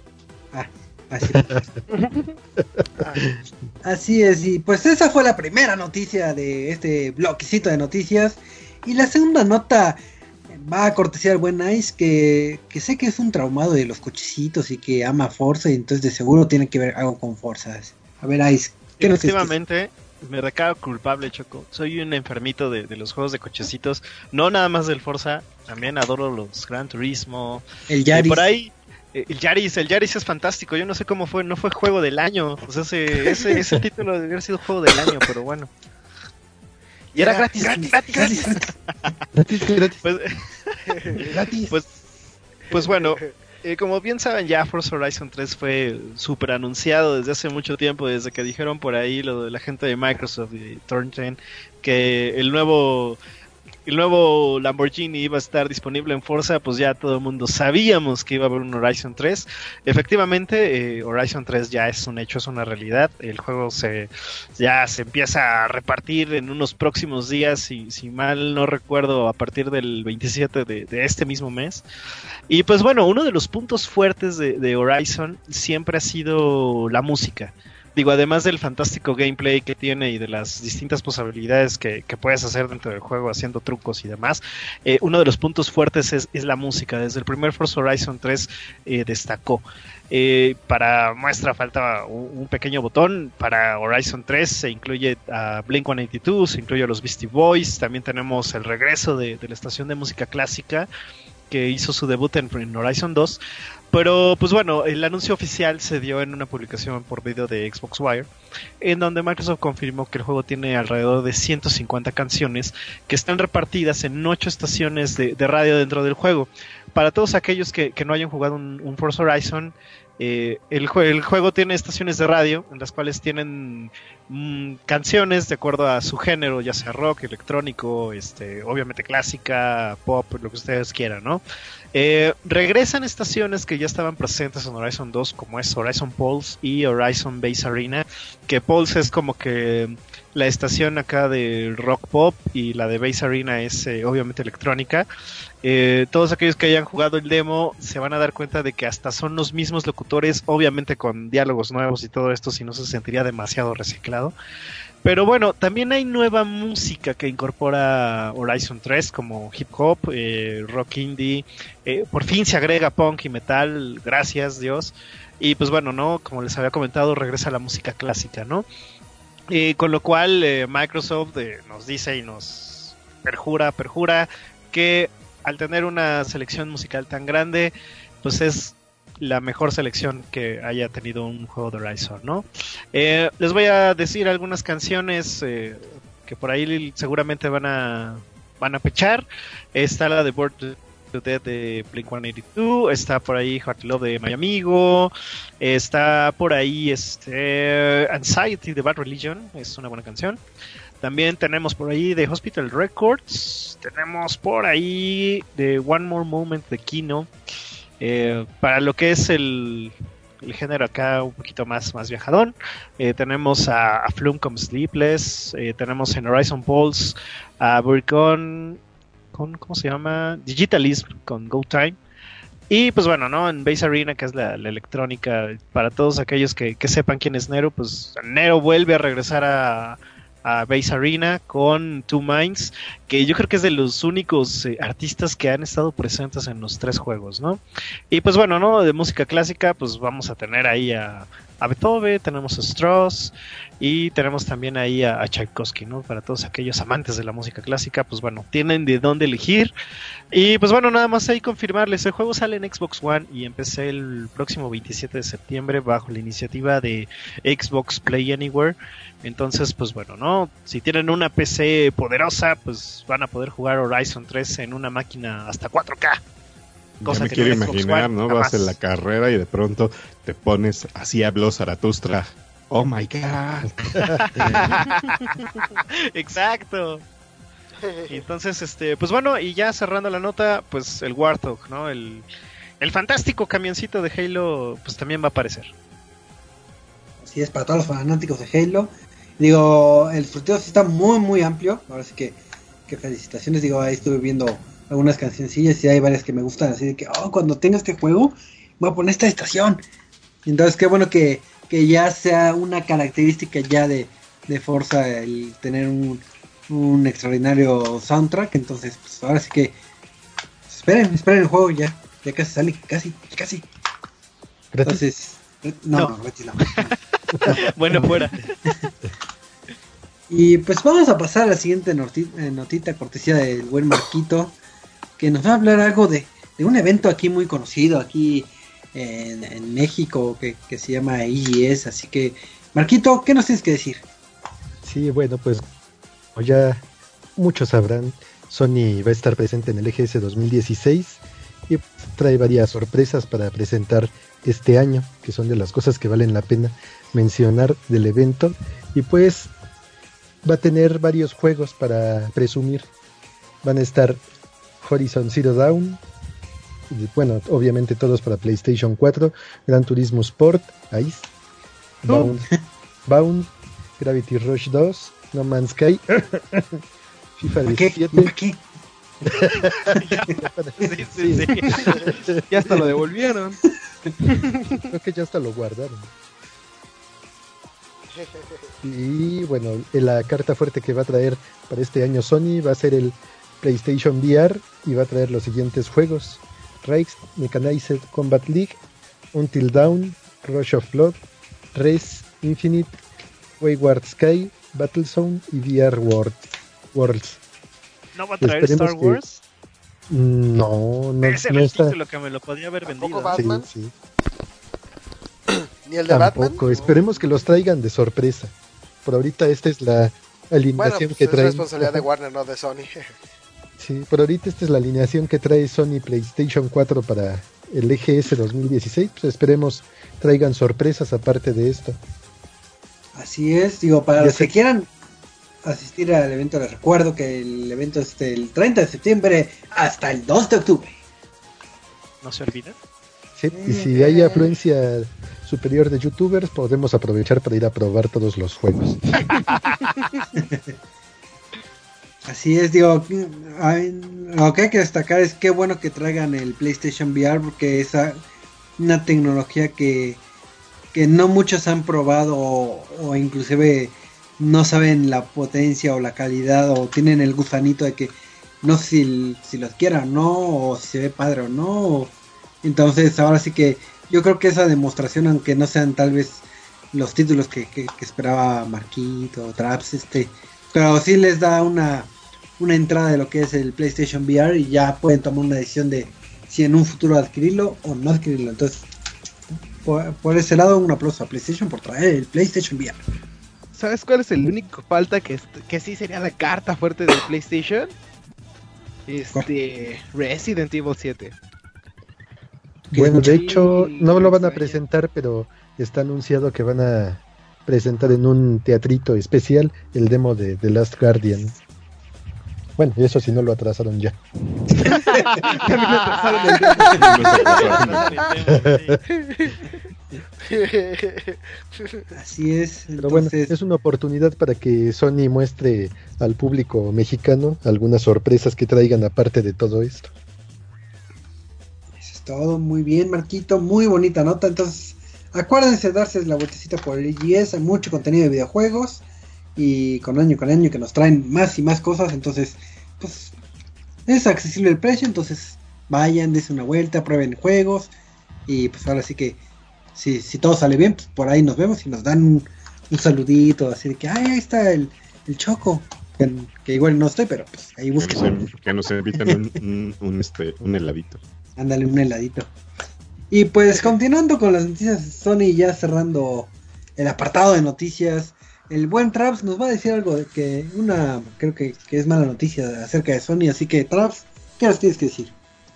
E: Así es, y pues esa fue la primera noticia de este bloquecito de noticias. Y la segunda nota va a cortesía al buen Ice, que sé que es un traumado de los cochecitos y que ama Forza, y entonces de seguro tiene que ver algo con Forza. A ver, Ice, ¿qué nos
F: efectivamente, me declaro culpable, Choco. Soy un enfermito de los juegos de cochecitos. No nada más del Forza, también adoro los Gran Turismo.
E: El Yaris.
F: Por ahí, el Yaris es fantástico. Yo no sé cómo fue, no fue juego del año. Pues ese título debería haber sido juego del año, pero bueno. Y era gratis. Pues bueno, como bien saben ya, Forza Horizon 3 fue súper anunciado desde hace mucho tiempo, desde que dijeron por ahí lo de la gente de Microsoft y Thornton, que el nuevo Lamborghini iba a estar disponible en Forza. Pues ya todo el mundo sabíamos que iba a haber un Horizon 3. Efectivamente, Horizon 3 ya es un hecho, es una realidad. El juego ya se empieza a repartir en unos próximos días, y si mal no recuerdo, a partir del 27 de este mismo mes. Y pues bueno, uno de los puntos fuertes de Horizon siempre ha sido la música. Digo, además del fantástico gameplay que tiene y de las distintas posibilidades que puedes hacer dentro del juego haciendo trucos y demás, uno de los puntos fuertes es la música. Desde el primer Forza Horizon 3 destacó. Para muestra falta un pequeño botón. Para Horizon 3 se incluye a Blink-182, se incluye a los Beastie Boys. También tenemos el regreso de la estación de música clásica que hizo su debut en Horizon 2. Pero pues bueno, el anuncio oficial se dio en una publicación por video de Xbox Wire, en donde Microsoft confirmó que el juego tiene alrededor de 150 canciones que están repartidas en 8 estaciones de radio dentro del juego. Para todos aquellos que no hayan jugado un Forza Horizon, el juego tiene estaciones de radio en las cuales tienen canciones de acuerdo a su género, ya sea rock, electrónico, obviamente clásica, pop, lo que ustedes quieran, ¿no? Regresan estaciones que ya estaban presentes en Horizon 2, como es Horizon Pulse y Horizon Base Arena, que Pulse es como que la estación acá de rock pop y la de Base Arena es obviamente electrónica. Todos aquellos que hayan jugado el demo se van a dar cuenta de que hasta son los mismos locutores, obviamente con diálogos nuevos y todo esto, si no se sentiría demasiado reciclado. Pero bueno, también hay nueva música que incorpora Horizon 3, como hip hop, rock indie, por fin se agrega punk y metal, gracias Dios. Y pues bueno, ¿no? Como les había comentado, regresa la música clásica, ¿no? Con lo cual Microsoft nos dice y nos perjura que al tener una selección musical tan grande, pues es la mejor selección que haya tenido un juego de Horizon, ¿no? Les voy a decir algunas canciones que por ahí seguramente van a pechar. Está la de Bored to Death de Blink-182, está por ahí Heart Love de My Amigo, está por ahí Anxiety de Bad Religion, es una buena canción. También tenemos por ahí de Hospital Records, tenemos por ahí de One More Moment de Kino. Para lo que es el género acá un poquito más viajadón, tenemos a Flume como Sleepless, tenemos en Horizon Pulse a Buricon con ¿cómo se llama? Digitalism con Go Time. Y pues bueno, ¿no? En Base Arena, que es la electrónica, para todos aquellos que sepan quién es Nero, pues Nero vuelve a regresar a Base Arena con Two Minds, que yo creo que es de los únicos artistas que han estado presentes en los 3 juegos, ¿no? Y pues bueno, ¿no? De música clásica, pues vamos a tener ahí a Beethoven, tenemos a Strauss y tenemos también ahí a Tchaikovsky, ¿no? Para todos aquellos amantes de la música clásica, pues bueno, tienen de dónde elegir. Y pues bueno, nada más ahí confirmarles, el juego sale en Xbox One y empecé el próximo 27 de septiembre bajo la iniciativa de Xbox Play Anywhere. Entonces, pues bueno, ¿no? Si tienen una PC poderosa, pues van a poder jugar Horizon 3 en una máquina hasta 4K.
G: Ya me quiero imaginar, ¿no? Vas en la carrera y de pronto te pones así habló Zaratustra. Oh my God.
F: Exacto. Entonces, pues bueno, y ya cerrando la nota, pues el Warthog, ¿no? El fantástico camioncito de Halo, pues también va a aparecer.
E: Así es, para todos los fanáticos de Halo. Digo, el surtido sí está muy, muy amplio. Ahora sí que felicitaciones. Digo, ahí estuve viendo algunas cancioncillas y hay varias que me gustan. Así de que, cuando tenga este juego, voy a poner esta estación. Entonces, qué bueno que ya sea una característica ya de Forza el tener un extraordinario soundtrack. Entonces, pues ahora sí que esperen el juego ya casi sale, casi. Entonces, no.
F: Bueno, fuera.
E: Y pues vamos a pasar a la siguiente notita cortesía del buen Marquito, que nos va a hablar algo de un evento aquí muy conocido aquí en México que se llama EGS. Así que, Marquito, ¿qué nos tienes que decir?
C: Sí, bueno, pues como ya muchos sabrán, Sony va a estar presente en el EGS 2016 y trae varias sorpresas para presentar este año, que son de las cosas que valen la pena mencionar del evento. Y pues va a tener varios juegos para presumir. Van a estar Horizon Zero Dawn, y bueno, obviamente todos para PlayStation 4, Gran Turismo Sport, Ice, Bound, Gravity Rush 2, No Man's Sky, FIFA 17.
E: ¿Por qué?
D: Sí. Ya hasta lo devolvieron.
C: Creo que ya hasta lo guardaron. Y bueno, la carta fuerte que va a traer para este año Sony va a ser el PlayStation VR y va a traer los siguientes juegos: Rise, Mechanized Combat League, Until Dawn, Rush of Blood, Race Infinite, Wayward Sky, Battlezone y VR Worlds.
F: ¿No va a traer
C: Esperemos
F: Star Wars?
C: No
F: Ese era
C: no
F: el
C: está.
F: título que me lo podía haber vendido.
B: Batman?
C: Sí.
B: ¿Ni el de
C: Tampoco,
B: Batman?
C: esperemos que los traigan de sorpresa. Por ahorita esta es la alineación
B: Bueno, pues
C: que
B: es
C: trae.
B: responsabilidad de Warner, no de Sony.
C: Sí, por ahorita esta es la alineación que trae Sony PlayStation 4 para el EGS 2016. Pues esperemos traigan sorpresas aparte de esto.
E: Así es, digo, para
C: Ya
E: los
C: sé.
E: que quieran asistir al evento, les recuerdo que el evento es del 30 de septiembre hasta el 2 de octubre.
F: ¿No se olvida?
C: Sí, y si hay afluencia superior de youtubers, podemos aprovechar para ir a probar todos los juegos.
E: Así es, digo, lo que hay que destacar es qué bueno que traigan el PlayStation VR, porque es una tecnología que no muchos han probado o inclusive no saben la potencia o la calidad, o tienen el gusanito de que no sé si lo quieran o no, o si se ve padre o no. Entonces ahora sí que yo creo que esa demostración, aunque no sean tal vez los títulos que esperaba Marquito o Traps, pero sí les da una entrada de lo que es el PlayStation VR y ya pueden tomar una decisión de si en un futuro adquirirlo o no adquirirlo. Entonces, por ese lado, un aplauso a PlayStation por traer el PlayStation VR.
D: ¿Sabes cuál es el único falta que sí sería la carta fuerte del PlayStation? Resident Evil 7.
C: Bueno, de hecho, no lo van a
D: extraño.
C: presentar, pero está anunciado que van a presentar en un teatrito especial el demo de The Last Guardian. Bueno, y eso si no lo atrasaron ya.
E: Así es.
C: Pero bueno,
E: Entonces,
C: es una oportunidad para que Sony muestre al público mexicano algunas sorpresas que traigan aparte de todo esto.
E: eso es todo muy bien, Marquito, muy bonita nota. Entonces, acuérdense de darse la vueltecita por el EGS, hay mucho contenido de videojuegos y con año que nos traen más y más cosas. Entonces, pues es accesible el precio, entonces vayan, dense una vuelta, prueben juegos y pues ahora sí que si todo sale bien, pues por ahí nos vemos y nos dan un saludito, así de que ay, ahí está el Choco, que igual no estoy, pero pues ahí busquen.
G: Que nos inviten un heladito.
E: Ándale, un heladito. Y pues continuando con las noticias, Sony ya cerrando el apartado de noticias, el buen Traps nos va a decir algo de que creo que es mala noticia acerca de Sony, así que Traps, ¿qué nos tienes que decir?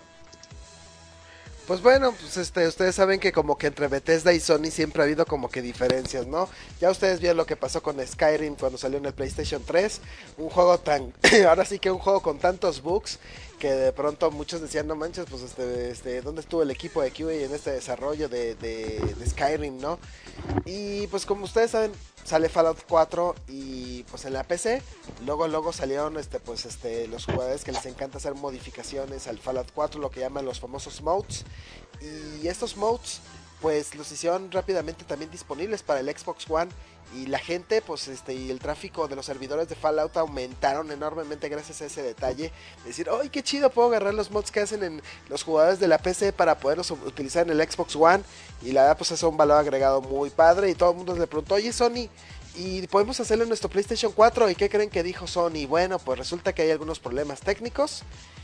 B: Pues bueno, pues ustedes saben que como que entre Bethesda y Sony siempre ha habido como que diferencias, ¿no? Ya ustedes vieron lo que pasó con Skyrim cuando salió en el PlayStation 3, un juego ahora sí que un juego con tantos bugs que de pronto muchos decían, no manches, pues ¿dónde estuvo el equipo de QA en este desarrollo de Skyrim, no? Y pues como ustedes saben, sale Fallout 4 y pues en la PC, luego salieron los jugadores que les encanta hacer modificaciones al Fallout 4, lo que llaman los famosos mods, y estos mods pues los hicieron rápidamente también disponibles para el Xbox One, y la gente pues y el tráfico de los servidores de Fallout aumentaron enormemente gracias a ese detalle, decir, ¡ay, qué chido! Puedo agarrar los mods que hacen en los jugadores de la PC para poderlos utilizar en el Xbox One, y la verdad pues eso es un valor agregado muy padre, y todo el mundo le preguntó, oye Sony, ¿y podemos hacerlo en nuestro PlayStation 4? ¿Y qué creen que dijo Sony? Bueno, pues resulta que hay algunos problemas técnicos.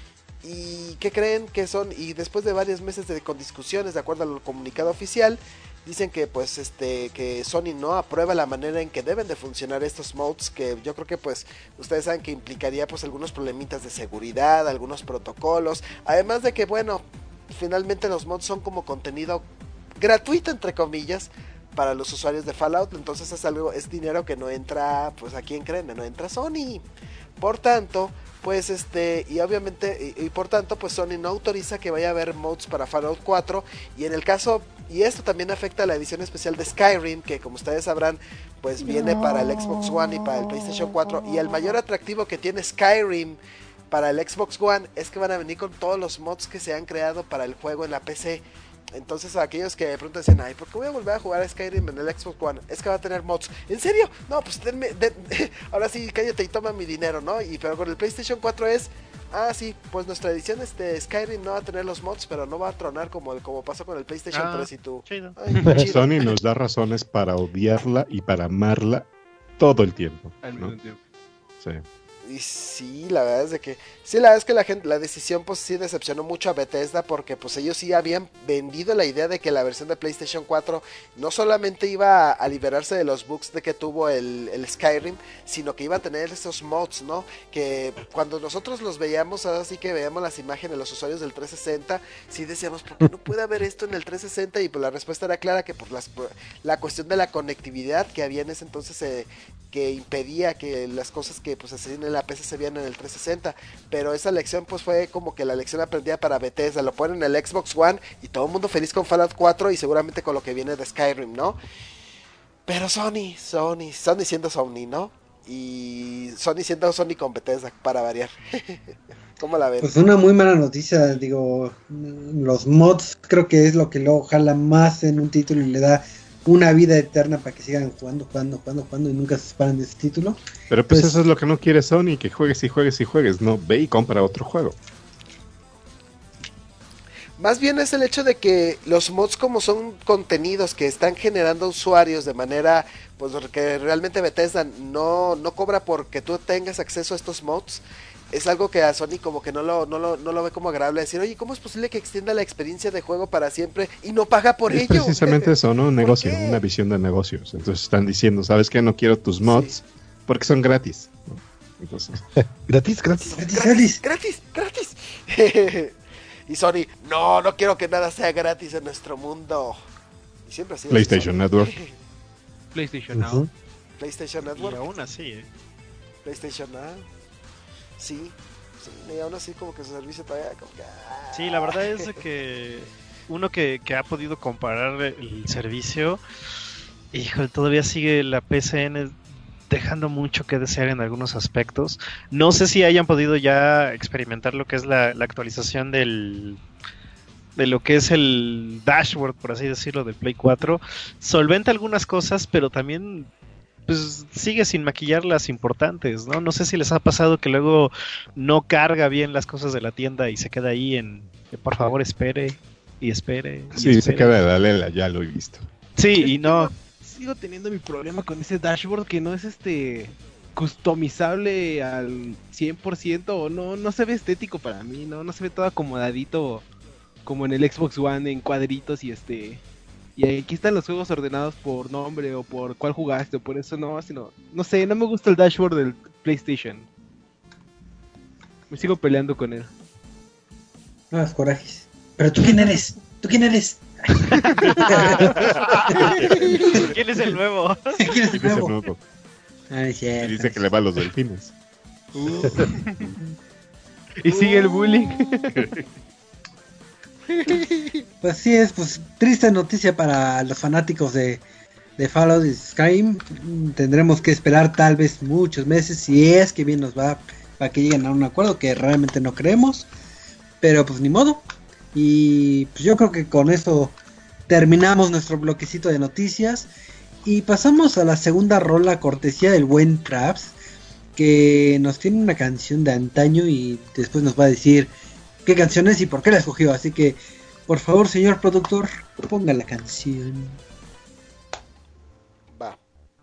B: ¿Y qué creen que son? Y después de varios meses con discusiones, de acuerdo al comunicado oficial, dicen que pues que Sony no aprueba la manera en que deben de funcionar estos mods, que yo creo que pues ustedes saben que implicaría pues algunos problemitas de seguridad, algunos protocolos, además de que bueno, finalmente los mods son como contenido gratuito entre comillas para los usuarios de Fallout, entonces es dinero que no entra, pues ¿a quién creen? No entra Sony. Por tanto, pues y obviamente y por tanto pues Sony no autoriza que vaya a haber mods para Fallout 4, y en el caso, y esto también afecta a la edición especial de Skyrim, que como ustedes sabrán pues viene para el Xbox One y para el PlayStation 4, y el mayor atractivo que tiene Skyrim para el Xbox One es que van a venir con todos los mods que se han creado para el juego en la PC. Entonces a aquellos que de pronto dicen, ay, ¿por qué voy a volver a jugar a Skyrim en el Xbox One? Es que va a tener mods. ¿En serio? No, pues ahora sí, cállate y toma mi dinero, ¿no? Pero con el PlayStation 4 sí, pues nuestra edición Skyrim no va a tener los mods, pero no va a tronar como pasó con el PlayStation 3 y tú.
F: Chido.
B: Ay, chido.
G: Sony nos da razones para odiarla y para amarla todo el tiempo,
D: Al
G: ¿no?
D: mismo tiempo.
G: Sí.
B: Y sí, la verdad es que la decisión pues sí decepcionó mucho a Bethesda, porque pues ellos sí habían vendido la idea de que la versión de PlayStation 4 no solamente iba a liberarse de los bugs de que tuvo el Skyrim, sino que iba a tener esos mods, ¿no? Que cuando nosotros los veíamos, ahora sí que veíamos las imágenes de los usuarios del 360, sí decíamos, ¿por qué no puede haber esto en el 360? Y pues la respuesta era clara, que por la cuestión de la conectividad que había en ese entonces, que impedía que las cosas que pues se hacían en la PC se veían en el 360, pero esa lección pues fue como que la lección aprendida para Bethesda, lo ponen en el Xbox One y todo el mundo feliz con Fallout 4 y seguramente con lo que viene de Skyrim, ¿no? Pero Sony siendo Sony, ¿no? Y Sony siendo Sony con Bethesda, para variar. ¿Cómo la ven?
E: Pues una muy mala noticia, digo, los mods creo que es lo que luego jala más en un título y le da una vida eterna para que sigan jugando y nunca se separan de ese título.
G: Pero pues eso es lo que no quiere Sony, que juegues y juegues y juegues, no, ve y compra otro juego.
B: Más bien es el hecho de que los mods, como son contenidos que están generando usuarios de manera, pues que realmente Bethesda no cobra porque tú tengas acceso a estos mods, es algo que a Sony como que no lo ve como agradable, decir, oye, ¿cómo es posible que extienda la experiencia de juego para siempre y no paga por
G: Es
B: ello?
G: precisamente eso, ¿no? Un negocio,
B: qué?
G: una visión de negocios. Entonces están diciendo, ¿sabes qué? No quiero tus mods porque son gratis, ¿no? Entonces,
C: Gratis.
B: Gratis. Y Sony, no quiero que nada sea gratis en nuestro mundo. Y siempre ha sido
G: PlayStation Network.
D: PlayStation Now.
B: PlayStation
F: Y
B: Network,
F: aún así,
B: PlayStation Now. Sí, y aún así como que su servicio todavía como que...
F: Sí, la verdad es de que uno que ha podido comparar el servicio, híjole, todavía sigue la PCN dejando mucho que desear en algunos aspectos. No sé si hayan podido ya experimentar lo que es la actualización del de lo que es el dashboard, por así decirlo, del Play 4, solventa algunas cosas, pero también pues sigue sin maquillar las importantes, ¿no? No sé si les ha pasado que luego no carga bien las cosas de la tienda y se queda ahí en que por favor espere y espere.
G: Sí, se queda de Lela, ya lo he visto.
D: Sí, y no. Sigo teniendo mi problema con ese dashboard que no es customizable al 100% o no se ve estético para mí, no se ve todo acomodadito como en el Xbox One en cuadritos y aquí están los juegos ordenados por nombre o por cuál jugaste o por eso no sé, no me gusta el dashboard del PlayStation. Me sigo peleando con él.
E: No das corajes. Pero ¿tú quién eres?
F: ¿Quién es el nuevo?
E: ¿Quién es el nuevo?
G: Y dice que le va a los delfines.
D: Y sigue el bullying.
E: Pues sí es, pues triste noticia para los fanáticos de Fallout y Skyrim. Tendremos que esperar tal vez muchos meses, si es que bien nos va, para que lleguen a un acuerdo que realmente no creemos. Pero pues ni modo. Y pues yo creo que con eso terminamos nuestro bloquecito de noticias. Y pasamos a la segunda rola, cortesía del buen Traps, que nos tiene una canción de antaño y después nos va a decir qué canción es y por qué la escogió. Así que, por favor, señor productor, ponga la canción.
B: Va.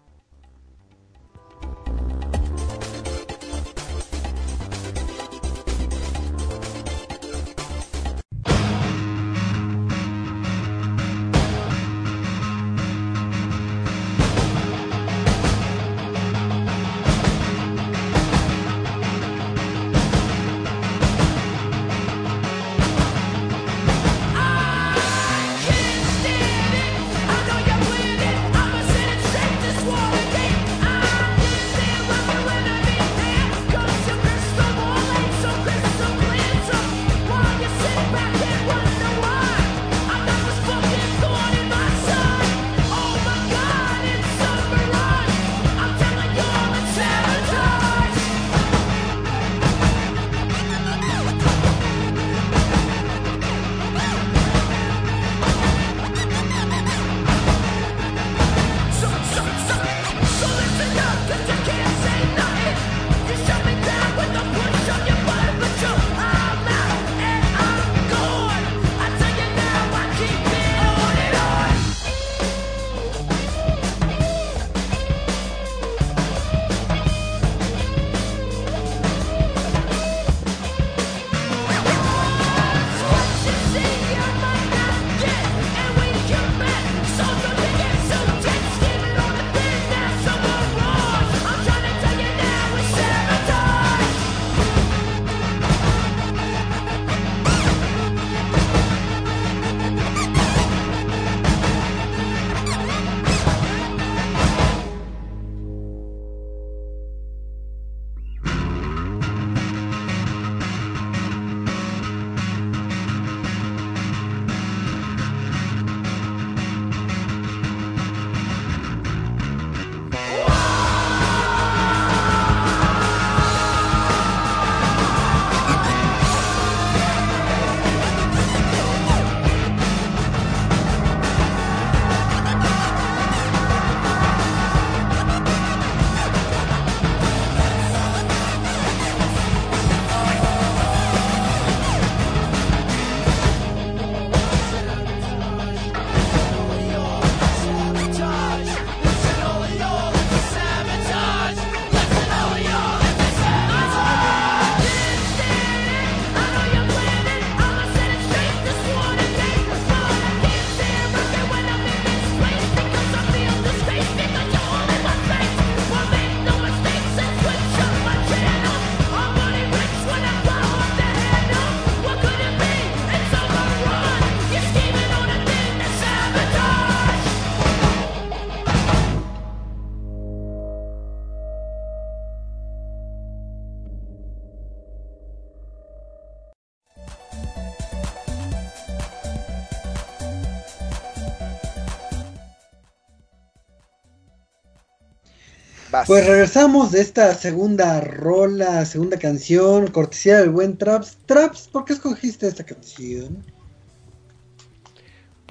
E: Vas. Pues regresamos de esta segunda rola, segunda canción, cortesía del buen Traps. Traps, ¿por qué escogiste esta canción?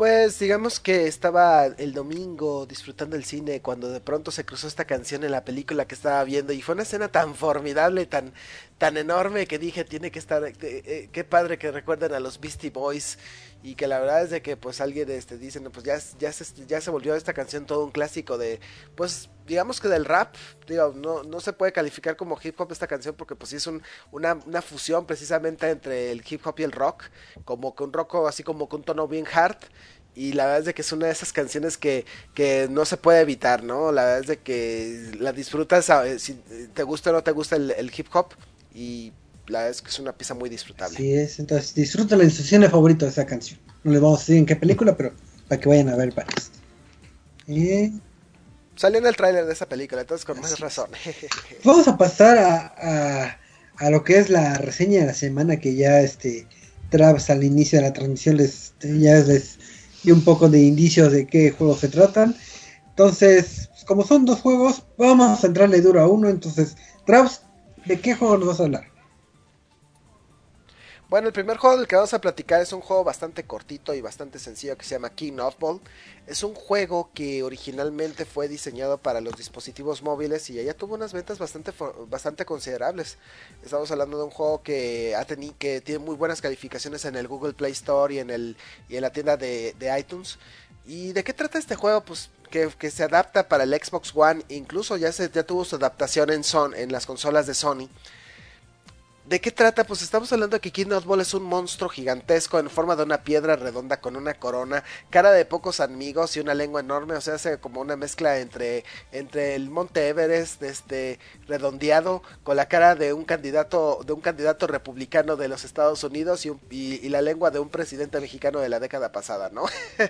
B: Pues digamos que estaba el domingo disfrutando el cine cuando de pronto se cruzó esta canción en la película que estaba viendo y fue una escena tan formidable, tan enorme que dije tiene que estar, qué padre que recuerden a los Beastie Boys y que la verdad es de que pues alguien dice, no, pues ya se volvió esta canción todo un clásico de, pues digamos que del rap, digo, no se puede calificar como hip hop esta canción porque pues sí es una fusión precisamente entre el hip hop y el rock, como que un rock así como con un tono bien hard. Y la verdad es de que es una de esas canciones que no se puede evitar, ¿no? La verdad es de que la disfrutas, si te gusta o no te gusta el hip hop, y la verdad es que es una pieza muy disfrutable.
E: Así es, entonces disfrútala en su cine favorito de esa canción. No les vamos a decir en qué película, pero para que vayan a ver varias.
B: Salió en el tráiler de esa película, entonces con más razón.
E: Vamos a pasar a lo que es la reseña de la semana, que ya Travis al inicio de la transmisión les dio un poco de indicios de qué juegos se tratan. Entonces, como son dos juegos, vamos a entrarle duro a uno. Entonces, Travis, ¿de qué juego nos vas a hablar?
B: Bueno, el primer juego del que vamos a platicar es un juego bastante cortito y bastante sencillo que se llama King of Ball. Es un juego que originalmente fue diseñado para los dispositivos móviles y ya tuvo unas ventas bastante considerables. Estamos hablando de un juego que tiene muy buenas calificaciones en el Google Play Store y en la tienda de iTunes. ¿Y de qué trata este juego? Pues que se adapta para el Xbox One, incluso ya tuvo su adaptación en las consolas de Sony. ¿De qué trata? Pues estamos hablando de que King of Ball es un monstruo gigantesco en forma de una piedra redonda con una corona, cara de pocos amigos y una lengua enorme, o sea, hace como una mezcla entre el Monte Everest, redondeado, con la cara de un candidato republicano de los Estados Unidos y la lengua de un presidente mexicano de la década pasada, ¿no?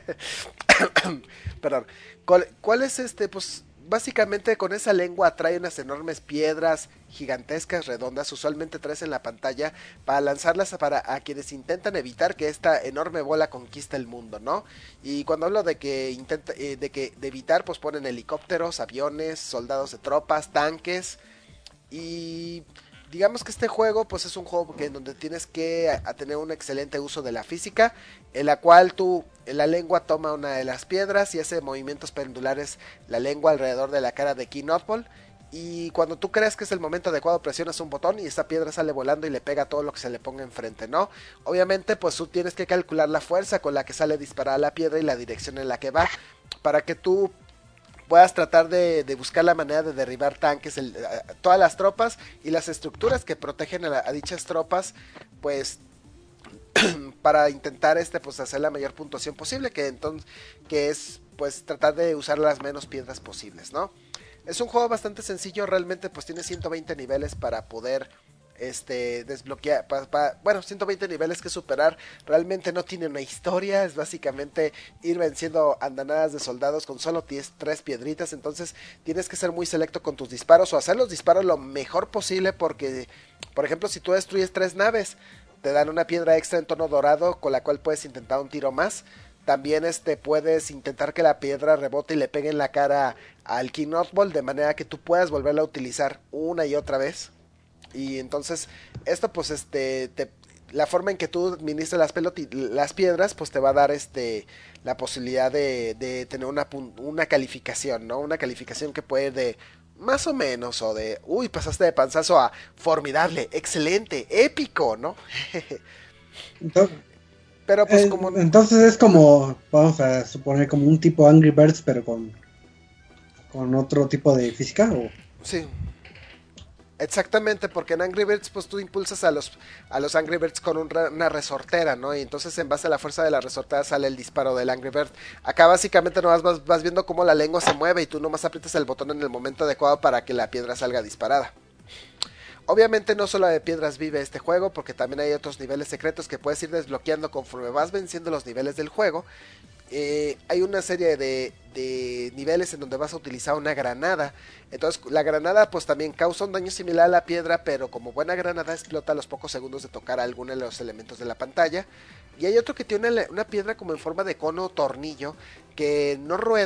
B: Perdón. ¿Cuál es Pues básicamente con esa lengua trae unas enormes piedras gigantescas, redondas, usualmente traes en la pantalla para lanzarlas a quienes intentan evitar que esta enorme bola conquiste el mundo, ¿no? Y cuando hablo de de evitar, pues ponen helicópteros, aviones, soldados de tropas, tanques. Y digamos que este juego pues es un juego en donde tienes que tener un excelente uso de la física, en la cual la lengua toma una de las piedras y hace movimientos pendulares la lengua alrededor de la cara de King of Ball, y cuando tú crees que es el momento adecuado presionas un botón y esta piedra sale volando y le pega todo lo que se le ponga enfrente, ¿no? Obviamente pues tú tienes que calcular la fuerza con la que sale disparada la piedra y la dirección en la que va para que tú puedas tratar de buscar la manera de derribar tanques, todas las tropas y las estructuras que protegen a dichas tropas, pues para intentar pues hacer la mayor puntuación posible, que es pues tratar de usar las menos piedras posibles, ¿no? Es un juego bastante sencillo, realmente pues tiene 120 niveles para poder desbloquear, 120 niveles que superar. Realmente no tiene una historia, es básicamente ir venciendo andanadas de soldados con solo 3 piedritas, entonces tienes que ser muy selecto con tus disparos o hacer los disparos lo mejor posible, porque por ejemplo si tú destruyes 3 naves te dan una piedra extra en tono dorado con la cual puedes intentar un tiro más. También puedes intentar que la piedra rebote y le pegue en la cara al King of Ball, de manera que tú puedas volverla a utilizar una y otra vez. Y entonces esto pues la forma en que tú administras las piedras pues te va a dar la posibilidad de tener una calificación, ¿no? Una calificación que puede ir de más o menos, o de uy, pasaste de panzazo a formidable, excelente, épico, ¿no? Pero pues
E: entonces es como, vamos a suponer, como un tipo Angry Birds, pero con otro tipo de física, ¿o?
B: Sí. Exactamente, porque en Angry Birds pues tú impulsas a los Angry Birds con una resortera, ¿no? Y entonces en base a la fuerza de la resortera sale el disparo del Angry Bird. Acá básicamente nomás vas viendo cómo la lengua se mueve y tú nomás aprietas el botón en el momento adecuado para que la piedra salga disparada. Obviamente no solo de piedras vive este juego, porque también hay otros niveles secretos que puedes ir desbloqueando conforme vas venciendo los niveles del juego. Hay una serie de niveles en donde vas a utilizar una granada. Entonces la granada pues también causa un daño similar a la piedra, pero como buena granada explota a los pocos segundos de tocar a alguno de los elementos de la pantalla. Y hay otro que tiene una piedra como en forma de cono o tornillo, que no rueda,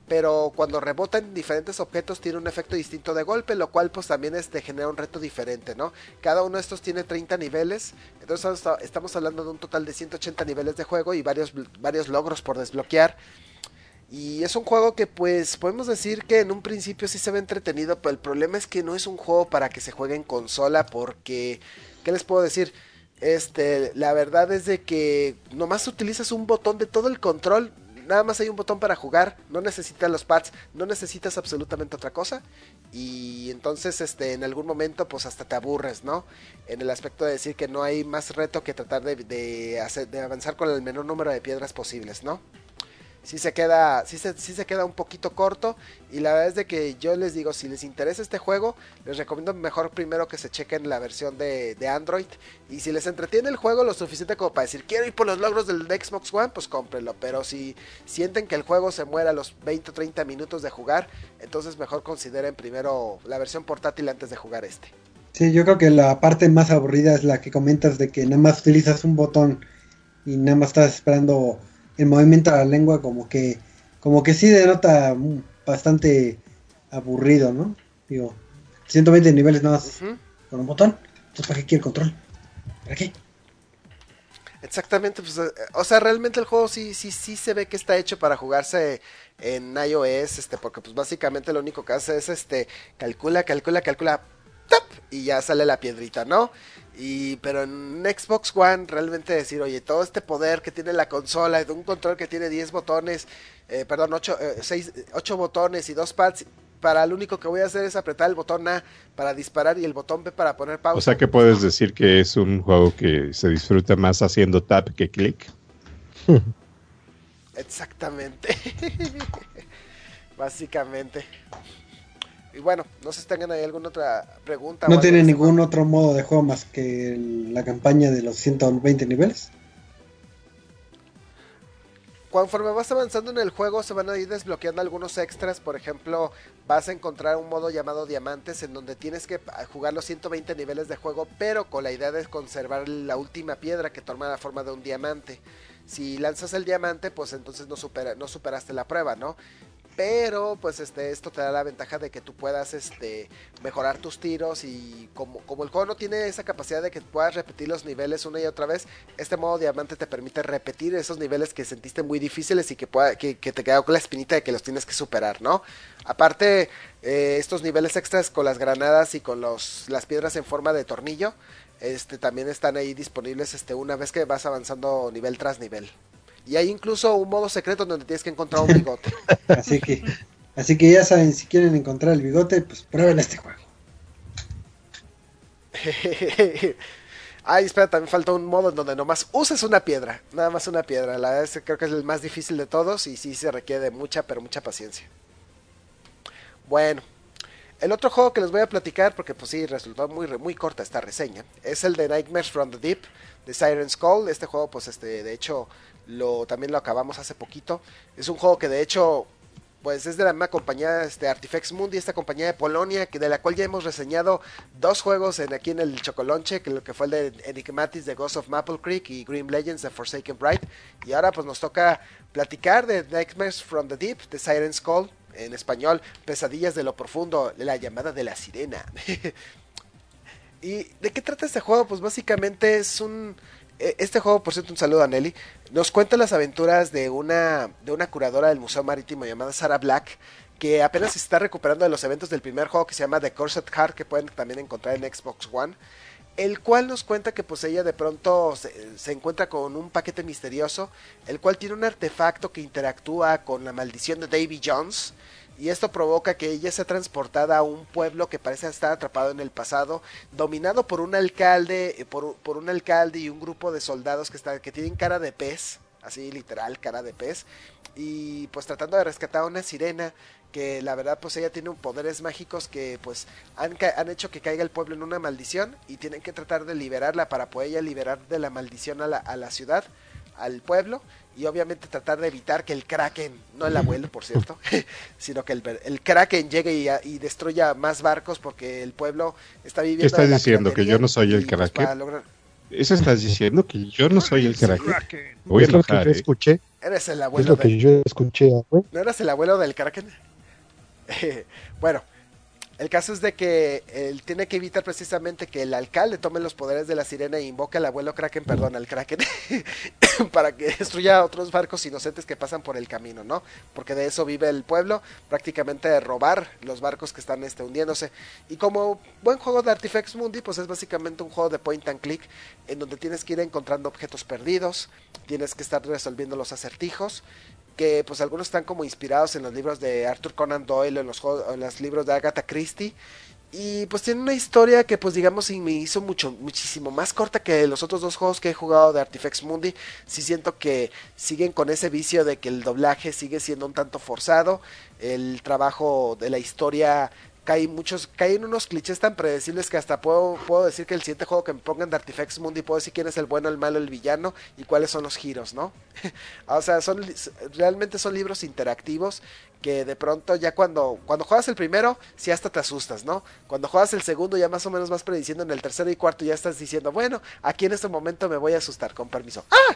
B: pero cuando rebota en diferentes objetos tiene un efecto distinto de golpe, lo cual pues también genera un reto diferente, ¿no? Cada uno de estos tiene 30 niveles, entonces estamos hablando de un total de 180 niveles de juego y varios logros por desbloquear. Y es un juego que pues podemos decir que en un principio sí se ve entretenido, pero el problema es que no es un juego para que se juegue en consola porque, ¿qué les puedo decir? La verdad es de que nomás utilizas un botón de todo el control, nada más hay un botón para jugar, no necesitas los pads, no necesitas absolutamente otra cosa y entonces en algún momento pues hasta te aburres, ¿no? En el aspecto de decir que no hay más reto que tratar de avanzar con el menor número de piedras posibles, ¿no? Sí se queda un poquito corto y la verdad es de que yo les digo, si les interesa este juego, les recomiendo mejor primero que se chequen la versión de Android y si les entretiene el juego lo suficiente como para decir quiero ir por los logros del Xbox One, pues cómprenlo, pero si sienten que el juego se muere a los 20 o 30 minutos de jugar, entonces mejor consideren primero la versión portátil antes de jugar este.
E: Sí, yo creo que la parte más aburrida es la que comentas de que nada más utilizas un botón y nada más estás esperando el movimiento de la lengua, como que sí denota bastante aburrido, ¿no? Digo, 120 niveles nada más con un botón, entonces ¿para qué quiere el control? ¿Para qué?
B: Exactamente, pues, o sea, realmente el juego sí se ve que está hecho para jugarse en iOS, porque pues básicamente lo único que hace es calcula, ¡tap! Y ya sale la piedrita, ¿no? Pero en Xbox One realmente decir, oye, todo este poder que tiene la consola, de un control que tiene 10 botones, 8 botones y 2 pads, para lo único que voy a hacer es apretar el botón A para disparar y el botón B para poner pausa.
G: O sea que puedes decir que es un juego que se disfruta más haciendo tap que clic.
B: Exactamente. Básicamente. Y bueno, no sé si tengan ahí alguna otra pregunta.
E: ¿No tiene ningún otro modo de juego más que la campaña de los 120 niveles?
B: Conforme vas avanzando en el juego se van a ir desbloqueando algunos extras. Por ejemplo, vas a encontrar un modo llamado Diamantes en donde tienes que jugar los 120 niveles de juego, pero con la idea de conservar la última piedra que toma la forma de un diamante. Si lanzas el diamante, pues entonces no superaste la prueba, ¿no? Pero pues esto te da la ventaja de que tú puedas mejorar tus tiros y como el juego no tiene esa capacidad de que puedas repetir los niveles una y otra vez, este modo diamante te permite repetir esos niveles que sentiste muy difíciles y que te queda con la espinita de que los tienes que superar, ¿no? Aparte, estos niveles extras con las granadas y con las piedras en forma de tornillo, también están ahí disponibles una vez que vas avanzando nivel tras nivel. Y hay incluso un modo secreto donde tienes que encontrar un bigote.
E: Así que ya saben, si quieren encontrar el bigote, pues prueben este juego.
B: Ay, espera, también falta un modo en donde nomás usas una piedra. Nada más una piedra. La verdad es que creo que es el más difícil de todos y sí se requiere de mucha, pero mucha paciencia. Bueno, el otro juego que les voy a platicar, porque pues sí, resultó muy corta esta reseña, es el de Nightmares from the Deep, de Siren's Call. Este juego, pues de hecho, también lo acabamos hace poquito. Es un juego que de hecho, pues es de la misma compañía, Artifex Mundi, esta compañía de Polonia, de la cual ya hemos reseñado 2 juegos aquí en el Chocolonche, que fue el de Enigmatis de Ghost of Maple Creek y Grim Legends de Forsaken Bride. Y ahora pues nos toca platicar de Nightmares from the Deep, de Siren's Call, en español, Pesadillas de lo Profundo, la llamada de la sirena. ¿Y de qué trata este juego? Pues básicamente es este juego, por cierto, un saludo a Nelly, nos cuenta las aventuras de una curadora del Museo Marítimo llamada Sarah Black, que apenas se está recuperando de los eventos del primer juego que se llama The Cursed Heart, que pueden también encontrar en Xbox One, el cual nos cuenta que pues ella de pronto se encuentra con un paquete misterioso, el cual tiene un artefacto que interactúa con la maldición de Davy Jones, y esto provoca que ella sea transportada a un pueblo que parece estar atrapado en el pasado, dominado por un alcalde, por un alcalde y un grupo de soldados que tienen cara de pez, así literal, cara de pez, y pues tratando de rescatar a una sirena que la verdad pues ella tiene poderes mágicos que pues han hecho que caiga el pueblo en una maldición y tienen que tratar de liberarla para poder ella liberar de la maldición a la ciudad, al pueblo, y obviamente tratar de evitar que el Kraken, no el abuelo por cierto, sino que el Kraken llegue y destruya más barcos porque el pueblo está viviendo.
G: ¿Qué estás diciendo? ¿Que yo no soy el Kraken?
B: Pues,
G: Eso estás diciendo que yo no soy el Kraken. Voy a
C: Es lo que
G: enojar,
C: yo escuché.
B: Eres el
C: Es
B: abuelo
C: lo que yo escuché, güey.
B: ¿No eras el abuelo del Kraken? Bueno, el caso es de que él tiene que evitar precisamente que el alcalde tome los poderes de la sirena e invoque al abuelo Kraken, perdón, al Kraken, para que destruya otros barcos inocentes que pasan por el camino, ¿no? Porque de eso vive el pueblo, prácticamente de robar los barcos que están hundiéndose. Y como buen juego de Artifex Mundi, pues es básicamente un juego de point and click, en donde tienes que ir encontrando objetos perdidos, tienes que estar resolviendo los acertijos, que pues algunos están como inspirados en los libros de Arthur Conan Doyle o en los libros de Agatha Christie, y pues tiene una historia que pues digamos me hizo muchísimo más corta que los otros dos juegos que he jugado de Artifex Mundi. Sí siento que siguen con ese vicio de que el doblaje sigue siendo un tanto forzado, el trabajo de la historia cae en unos clichés tan predecibles que hasta puedo decir que el siguiente juego que me pongan de Artifex Mundi puedo decir quién es el bueno, el malo, el villano y cuáles son los giros, ¿no? O sea, realmente son libros interactivos que de pronto ya cuando juegas el primero, sí hasta te asustas, ¿no? Cuando juegas el segundo ya más o menos vas prediciendo, en el tercero y cuarto ya estás diciendo, bueno, aquí en este momento me voy a asustar, con permiso. ¡Ah!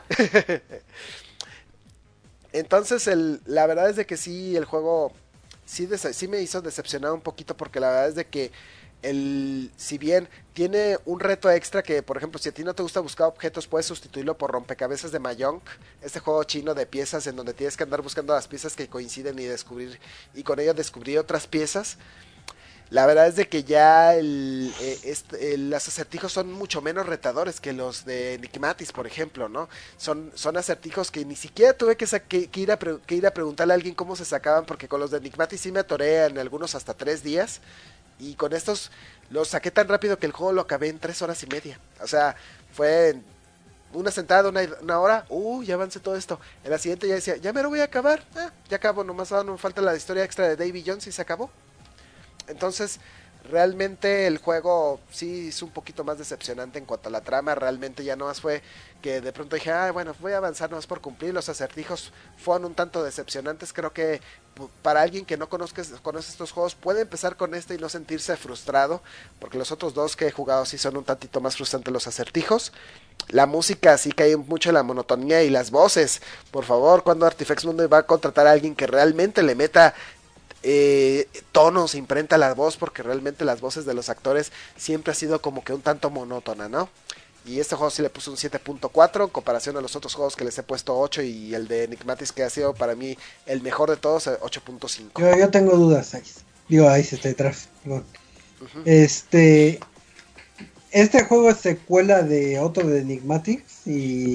B: Entonces la verdad es de que sí, el juego sí me hizo decepcionar un poquito, porque la verdad es de que si bien tiene un reto extra que, por ejemplo, si a ti no te gusta buscar objetos, puedes sustituirlo por Rompecabezas de Mahjong, este juego chino de piezas en donde tienes que andar buscando las piezas que coinciden y con ello descubrir otras piezas. La verdad es de que ya los acertijos son mucho menos retadores que los de Enigmatis, por ejemplo, ¿no? Son acertijos que ni siquiera tuve que ir a preguntarle a alguien cómo se sacaban, porque con los de Enigmatis sí me atoré en algunos hasta 3 días, y con estos los saqué tan rápido que el juego lo acabé en 3 horas y media. O sea, fue una sentada, una hora, ya avancé todo esto. En la siguiente ya decía, ya me lo voy a acabar, ya acabo, nomás me falta la historia extra de Davy Jones y se acabó. Entonces, realmente el juego sí es un poquito más decepcionante en cuanto a la trama. Realmente ya no más fue que de pronto dije, bueno, voy a avanzar nomás por cumplir. Los acertijos fueron un tanto decepcionantes. Creo que para alguien que no conoce estos juegos, puede empezar con este y no sentirse frustrado, porque los otros dos que he jugado sí son un tantito más frustrantes los acertijos. La música sí cae mucho en la monotonía, y las voces, por favor, cuando Artifex Mundi va a contratar a alguien que realmente le meta tonos, imprenta la voz, porque realmente las voces de los actores siempre ha sido como que un tanto monótona, ¿no? Y este juego sí le puso un 7.4 en comparación a los otros juegos que les he puesto 8, y el de Enigmatis, que ha sido para mí el mejor de todos, 8.5.
E: Yo tengo dudas, ahí se te trae. Uh-huh. Este juego es secuela de otro de Enigmatis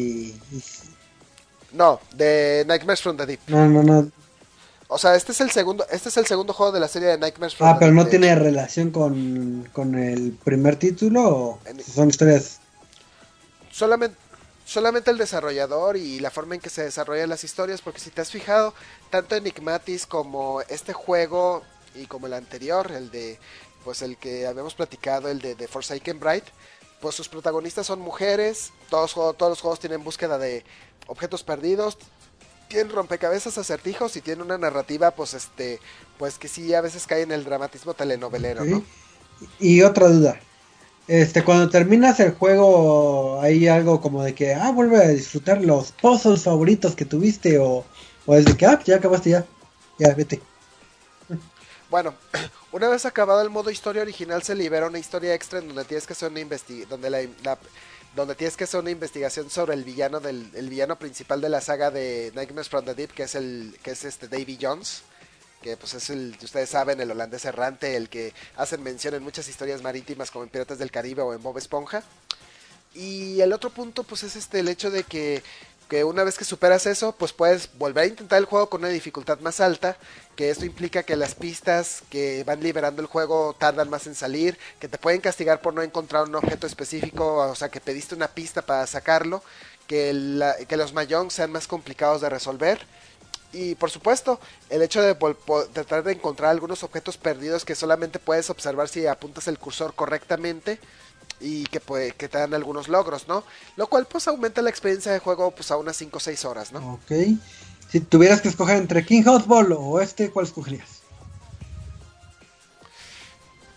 B: No, de Nightmares from the Deep.
E: No.
B: O sea, este es el segundo juego de la serie de Nightmares from the Deep.
E: Pero no tiene relación con el primer título, ¿o son historias?
B: Solamente el desarrollador y la forma en que se desarrollan las historias, porque si te has fijado, tanto Enigmatis como este juego y como el anterior, el el que habíamos platicado, el de Forsaken Bride, pues sus protagonistas son mujeres. Todos los juegos tienen búsqueda de objetos perdidos, tienen rompecabezas, acertijos, y tienen una narrativa pues que sí a veces cae en el dramatismo telenovelero, ¿no?
E: Y otra duda, cuando terminas el juego, ¿hay algo como de que vuelve a disfrutar los puzzles favoritos que tuviste, o es de que ya acabaste, ya vete?
B: Bueno, una vez acabado el modo historia original, se libera una historia extra en donde tienes que hacer donde tienes que hacer una investigación sobre el villano principal de la saga de Nightmares from the Deep, que es Davy Jones, que pues es ustedes saben, el holandés errante, el que hacen mención en muchas historias marítimas como en Piratas del Caribe o en Bob Esponja. Y el otro punto pues es el hecho de que una vez que superas eso, pues puedes volver a intentar el juego con una dificultad más alta, que esto implica que las pistas que van liberando el juego tardan más en salir, que te pueden castigar por no encontrar un objeto específico, o sea, que pediste una pista para sacarlo, que los Mahjong sean más complicados de resolver, y por supuesto, el hecho de tratar de encontrar algunos objetos perdidos que solamente puedes observar si apuntas el cursor correctamente, y que te dan algunos logros, ¿no? Lo cual pues aumenta la experiencia de juego pues a unas 5 o 6 horas, ¿no?
E: Ok. Si tuvieras que escoger entre King Hot Ball o ¿cuál escogerías?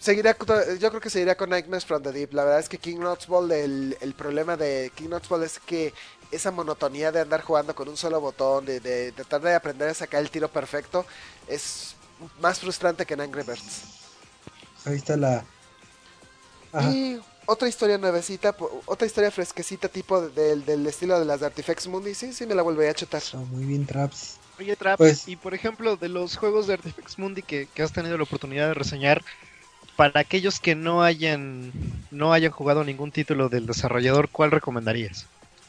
B: Yo creo que seguiría con Nightmares from the Deep. La verdad es que King Knots Ball, el problema de King Knots Ball es que esa monotonía de andar jugando con un solo botón, de tratar de aprender a sacar el tiro perfecto, es más frustrante que en Angry Birds.
E: Ahí está la... Ajá.
B: Y otra historia nuevecita, otra historia fresquecita tipo del estilo de las de Artifex Mundi, sí me la volvería a chutar.
E: Muy bien, Traps.
F: Oye, Traps,
E: Pues-
F: y por ejemplo, de los juegos de Artifex Mundi que has tenido la oportunidad de reseñar, para aquellos que no hayan jugado ningún título del desarrollador, ¿cuál recomendarías?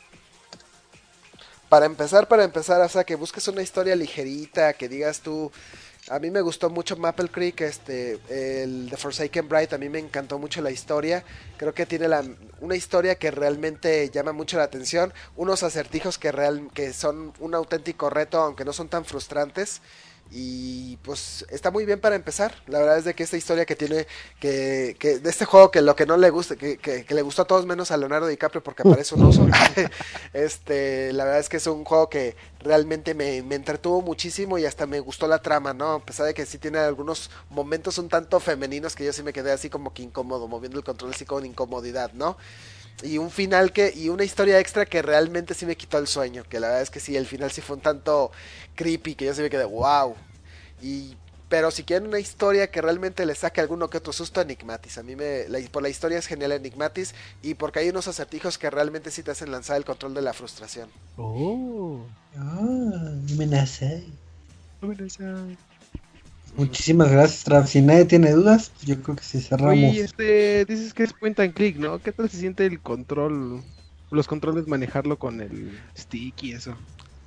B: Para empezar, o sea, que busques una historia ligerita, que digas tú... A mí me gustó mucho Maple Creek, el The Forsaken Bride, a mí me encantó mucho la historia. Creo que tiene una historia que realmente llama mucho la atención. Unos acertijos que son un auténtico reto, aunque no son tan frustrantes. Y pues está muy bien para empezar. La verdad es de que esta historia que tiene, que de este juego, que lo que no le gusta, que le gustó a todos menos a Leonardo DiCaprio porque aparece un oso. La verdad es que es un juego que realmente me entretuvo muchísimo y hasta me gustó la trama, ¿no? A pesar de que sí tiene algunos momentos un tanto femeninos que yo sí me quedé así como que incómodo, moviendo el control así con incomodidad, ¿no? Y un final y una historia extra que realmente sí me quitó el sueño, que la verdad es que sí, el final sí fue un tanto creepy, que yo sí me quedé, wow. Pero si quieren una historia que realmente le saque alguno que otro susto, Enigmatis. A mí por la historia es genial Enigmatis, y porque hay unos acertijos que realmente sí te hacen lanzar el control de la frustración.
E: Amenaza. Muchísimas gracias, Traps. Si nadie tiene dudas, pues yo creo que sí cerramos.
D: Oye, dices que es point and click, ¿no? ¿Qué tal se siente el control, los controles, manejarlo con el stick y eso?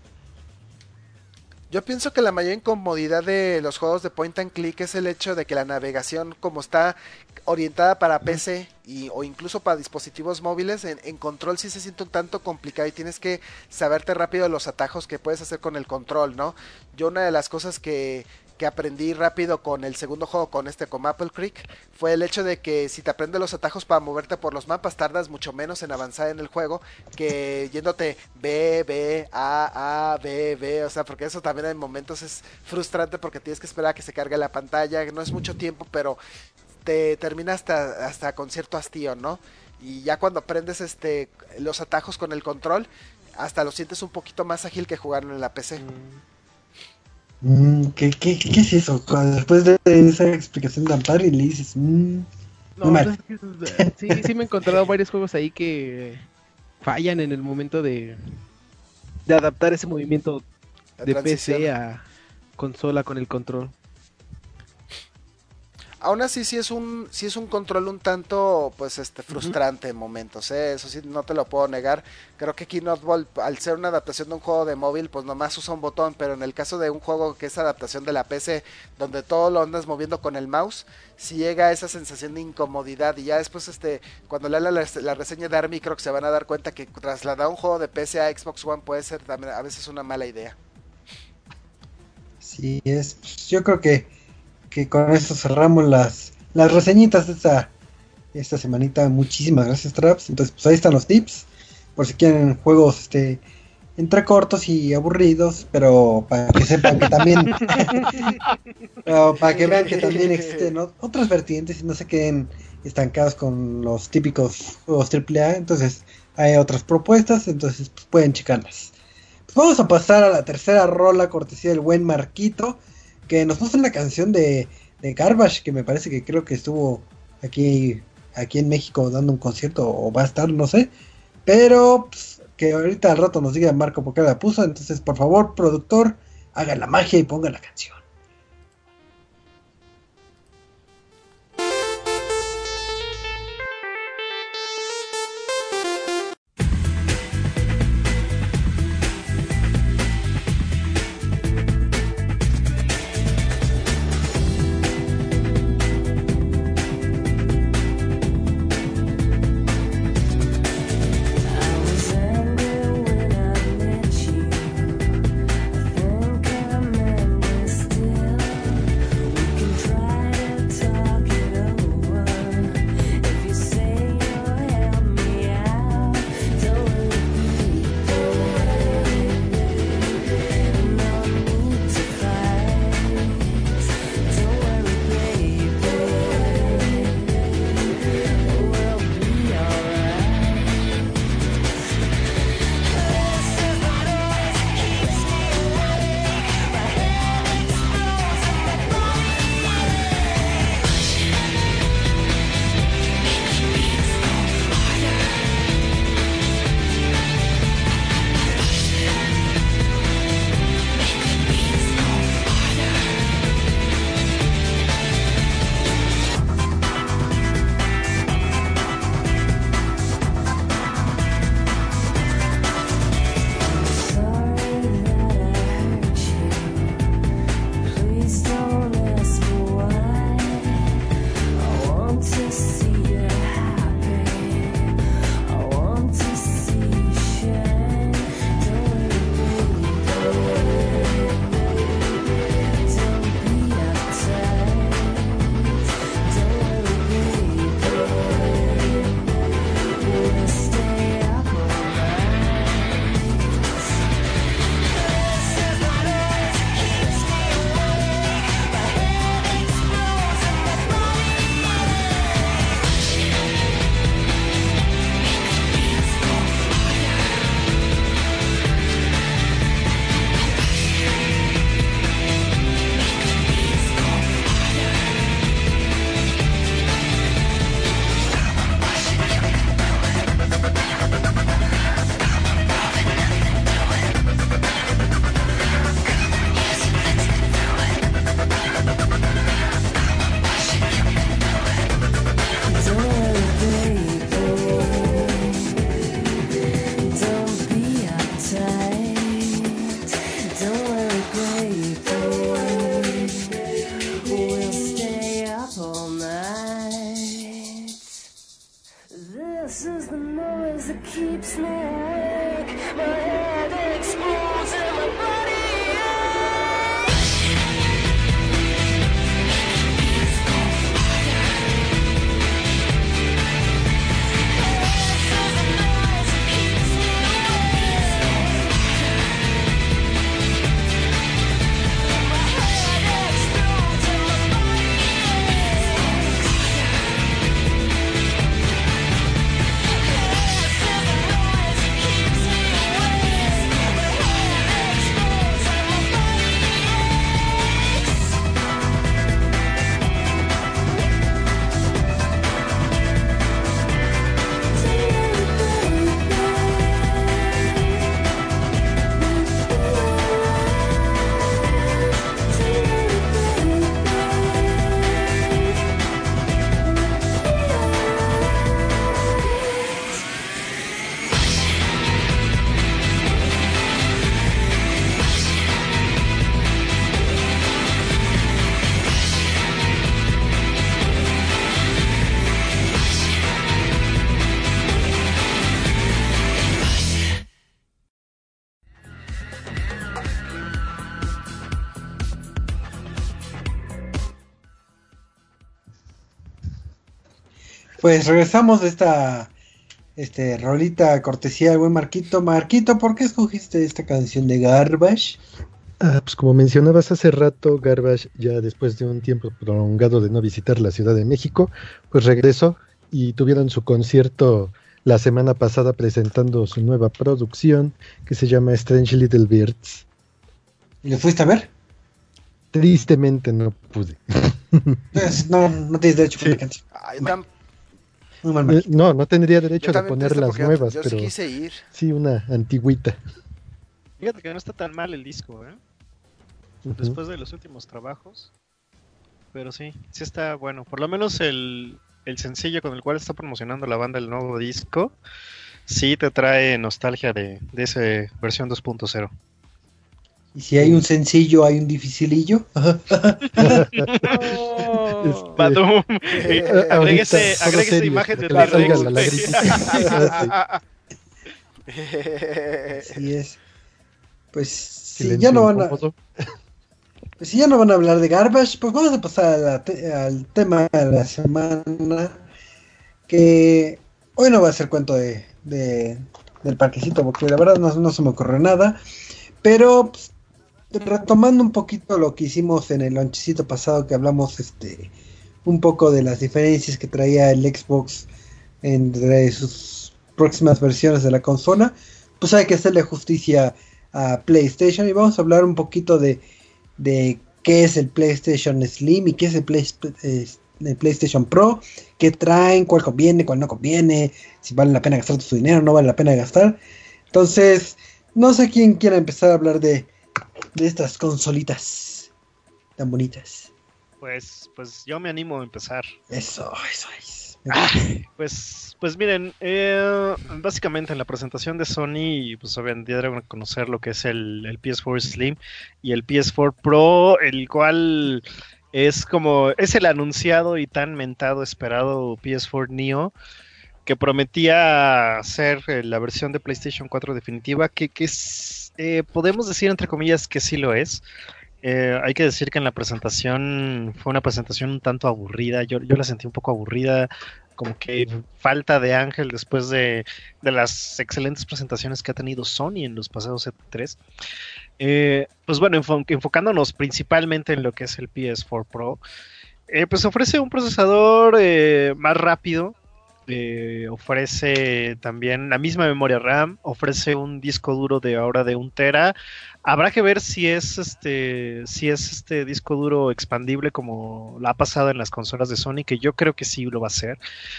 B: Yo pienso que la mayor incomodidad de los juegos de point and click es el hecho de que la navegación, como está orientada para PC o incluso para dispositivos móviles, en control sí se siente un tanto complicado y tienes que saberte rápido los atajos que puedes hacer con el control, ¿no? Yo una de las cosas que aprendí rápido con el segundo juego, con Maple Creek, fue el hecho de que si te aprendes los atajos para moverte por los mapas, tardas mucho menos en avanzar en el juego que yéndote B, A, B, o sea, porque eso también en momentos es frustrante porque tienes que esperar a que se cargue la pantalla, no es mucho tiempo, pero te termina hasta con cierto hastío, ¿no? Y ya cuando aprendes los atajos con el control, hasta lo sientes un poquito más ágil que jugarlo en la PC.
E: ¿Qué es eso? Después de esa explicación tan padre, le dices,
D: No, sí me he encontrado varios juegos ahí que fallan en el momento de adaptar ese movimiento de PC a consola con el control.
B: Aún así sí es un control un tanto pues frustrante en momentos, eso sí no te lo puedo negar. Creo que King of Ball, al ser una adaptación de un juego de móvil, pues nomás usa un botón, pero en el caso de un juego que es adaptación de la PC, donde todo lo andas moviendo con el mouse, sí llega esa sensación de incomodidad. Y ya después cuando lean la reseña de Army, creo que se van a dar cuenta que trasladar un juego de PC a Xbox One puede ser también a veces una mala idea.
E: Sí, yo creo que con eso cerramos las reseñitas de esta semanita. Muchísimas gracias, Traps. Entonces, pues ahí están los tips, por si quieren juegos entre cortos y aburridos, pero para que sepan que también pero para que vean que también existen otras vertientes y no se queden estancados con los típicos juegos AAA. Entonces hay otras propuestas, entonces pues, pueden checarlas. Pues vamos a pasar a la tercera rola, cortesía del buen Marquito, que nos puso una canción de Garbage, que me parece que creo que estuvo aquí en México dando un concierto, o va a estar, no sé, pero pues, que ahorita al rato nos diga Marco por qué la puso. Entonces, por favor, productor, haga la magia y ponga la canción.
H: This keeps me awake. My head explodes and my body
E: Pues regresamos de esta rolita cortesía del buen Marquito. Marquito, ¿por qué escogiste esta canción de Garbage?
C: Pues como mencionabas hace rato, Garbage, ya después de un tiempo prolongado de no visitar la Ciudad de México, pues regresó y tuvieron su concierto la semana pasada presentando su nueva producción que se llama Strange Little Birds.
E: ¿Y lo fuiste a ver?
C: Tristemente no pude.
E: Pues, no tienes derecho a la canción.
B: Ay,
E: Muy mal, Marquito.
C: No tendría derecho
B: yo
C: a
B: también
C: poner
B: presto
C: las
B: porque
C: nuevas,
B: yo
C: pero
B: sí quise ir.
C: sí una antigüita.
F: Fíjate que no está tan mal el disco, ¿eh?
C: Ujú.
F: Después de los últimos trabajos. Pero sí está bueno. Por lo menos el sencillo con el cual está promocionando la banda el nuevo disco, sí te trae nostalgia de esa versión 2.0.
E: Y si hay un sencillo, hay un dificilillo.
F: Badum.
C: Ahorita
F: Agréguese
C: todo serio,
F: imagen de
C: para que le
F: T-Rex.
C: salga la lagrimita.
E: Así es. Pues si
C: Silencio
E: ya no van a,
C: incómodo.
E: pues si ya no van a hablar de Garbage, pues vamos a pasar al tema de la semana. Que hoy no va a ser cuento del parquecito, porque la verdad no se me ocurre nada. Pero pues, retomando un poquito lo que hicimos en el lonchecito pasado, que hablamos un poco de las diferencias que traía el Xbox entre sus próximas versiones de la consola, pues hay que hacerle justicia a PlayStation y vamos a hablar un poquito de qué es el PlayStation Slim y qué es el PlayStation Pro, qué traen, cuál conviene, cuál no conviene, si vale la pena gastar su dinero, no vale la pena gastar. Entonces, no sé quién quiera empezar a hablar de estas consolitas tan bonitas.
F: Pues yo me animo a empezar.
E: Eso es.
F: Pues miren, básicamente en la presentación de Sony, pues obviamente dieron a conocer lo que es el PS4 Slim y el PS4 Pro, el cual es el anunciado y tan mentado, esperado PS4 Neo, que prometía ser la versión de PlayStation 4 definitiva, que podemos decir entre comillas que sí lo es. Hay que decir que en la presentación fue una presentación un tanto aburrida, yo la sentí un poco aburrida, como que falta de ángel después de las excelentes presentaciones que ha tenido Sony en los pasados E3. Pues bueno, enfocándonos principalmente en lo que es el PS4 Pro, pues ofrece un procesador más rápido, ofrece también la misma memoria RAM, ofrece un disco duro de 1 tera. Habrá que ver si es este disco duro expandible como lo ha pasado en las consolas de Sony, que yo creo que sí lo va a hacer.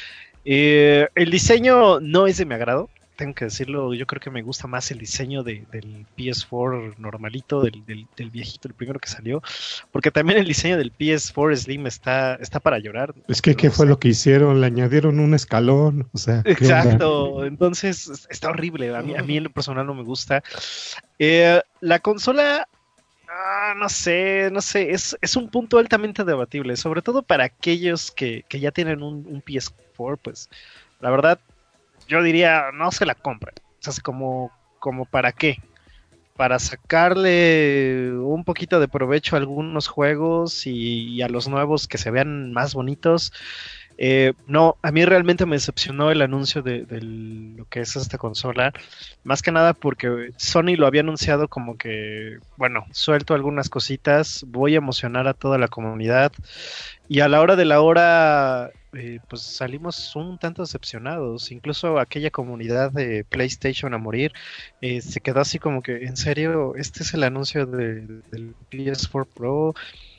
F: El diseño no es de mi agrado, tengo que decirlo. Yo creo que me gusta más el diseño del PS4 normalito, del viejito, el primero que salió, porque también el diseño del PS4 Slim está para llorar.
G: Es que, ¿qué fue lo que hicieron? Le añadieron un escalón, o sea...
F: Exacto, entonces está horrible, a mí en lo personal no me gusta. La consola, no sé, es un punto altamente debatible, sobre todo para aquellos que ya tienen un PS4, pues la verdad yo diría, no se la compren. O sea, como ¿para qué? Para sacarle un poquito de provecho a algunos juegos y a los nuevos que se vean más bonitos. No, a mí realmente me decepcionó el anuncio de lo que es esta consola, más que nada porque Sony lo había anunciado como que, bueno, suelto algunas cositas, voy a emocionar a toda la comunidad, y a la hora de la hora pues salimos un tanto decepcionados. Incluso aquella comunidad de PlayStation a morir se quedó así como que, ¿en serio? ¿Este es el anuncio del PS4 Pro?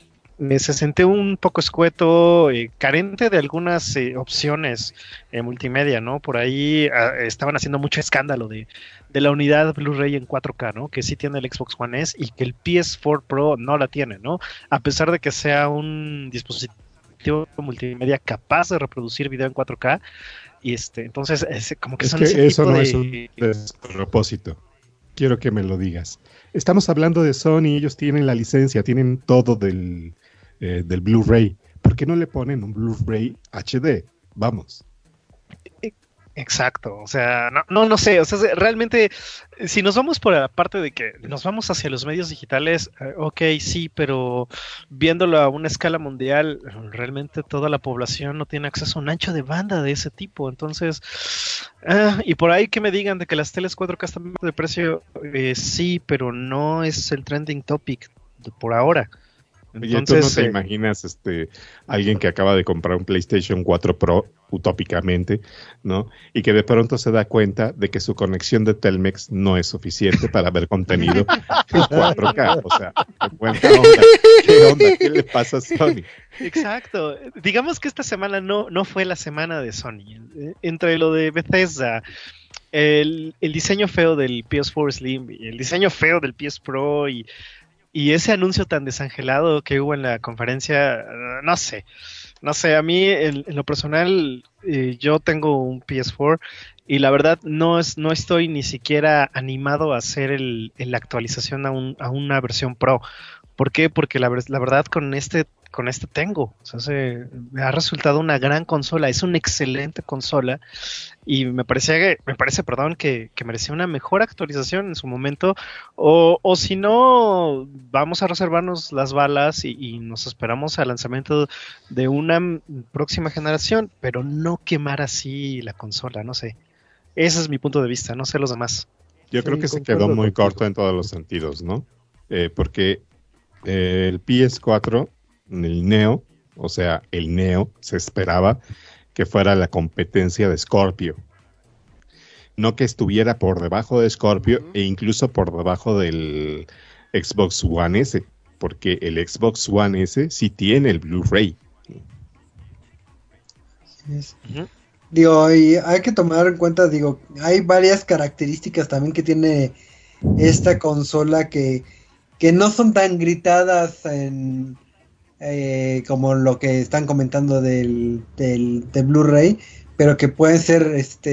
F: Se senté un poco escueto, carente de algunas opciones multimedia, ¿no? Por ahí estaban haciendo mucho escándalo de la unidad Blu-ray en 4K, ¿no? Que sí tiene el Xbox One S y que el PS4 Pro no la tiene, ¿no? A pesar de que sea un dispositivo multimedia capaz de reproducir video en 4K, y entonces como que
G: es
F: son
G: que
F: ese
G: eso
F: tipo
G: no
F: de...
G: es un despropósito. Quiero que me lo digas. Estamos hablando de Sony, ellos tienen la licencia, tienen todo del Blu-ray. ¿Por qué no le ponen un Blu-ray HD? Vamos.
F: Exacto, o sea, no sé, o sea, realmente, si nos vamos por la parte de que nos vamos hacia los medios digitales, ok, sí, pero viéndolo a una escala mundial, realmente toda la población no tiene acceso a un ancho de banda de ese tipo, entonces, y por ahí que me digan de que las teles 4K están de precio, sí, pero no es el trending topic por ahora.
G: Entonces, oye, ¿tú no te imaginas alguien que acaba de comprar un PlayStation 4 Pro, utópicamente, ¿no? Y que de pronto se da cuenta de que su conexión de Telmex no es suficiente para ver contenido en 4K. O sea, ¿qué onda? ¿Qué le pasa a Sony?
F: Exacto. Digamos que esta semana no fue la semana de Sony. Entre lo de Bethesda, el diseño feo del PS4 Slim y el diseño feo del PS Pro y ese anuncio tan desangelado que hubo en la conferencia, no sé, a mí en lo personal, yo tengo un PS4 y la verdad no estoy ni siquiera animado a hacer la actualización a una versión Pro. ¿Por qué? Porque la verdad con este tengo, o sea, me ha resultado una gran consola, es una excelente consola y me parece, que merecía una mejor actualización en su momento, o si no, vamos a reservarnos las balas y nos esperamos al lanzamiento de una próxima generación, pero no quemar así la consola, no sé. Ese es mi punto de vista, no sé los demás.
G: Yo creo que se quedó muy corto en todos los sentidos, ¿no? Porque el PS4, el Neo, o sea, el Neo, se esperaba que fuera la competencia de Scorpio. No que estuviera por debajo de Scorpio e incluso por debajo del Xbox One S, porque el Xbox One S sí tiene el Blu-ray.
E: Digo, y hay que tomar en cuenta, hay varias características también que tiene esta consola que no son tan gritadas como lo que están comentando del Blu-ray, pero que pueden ser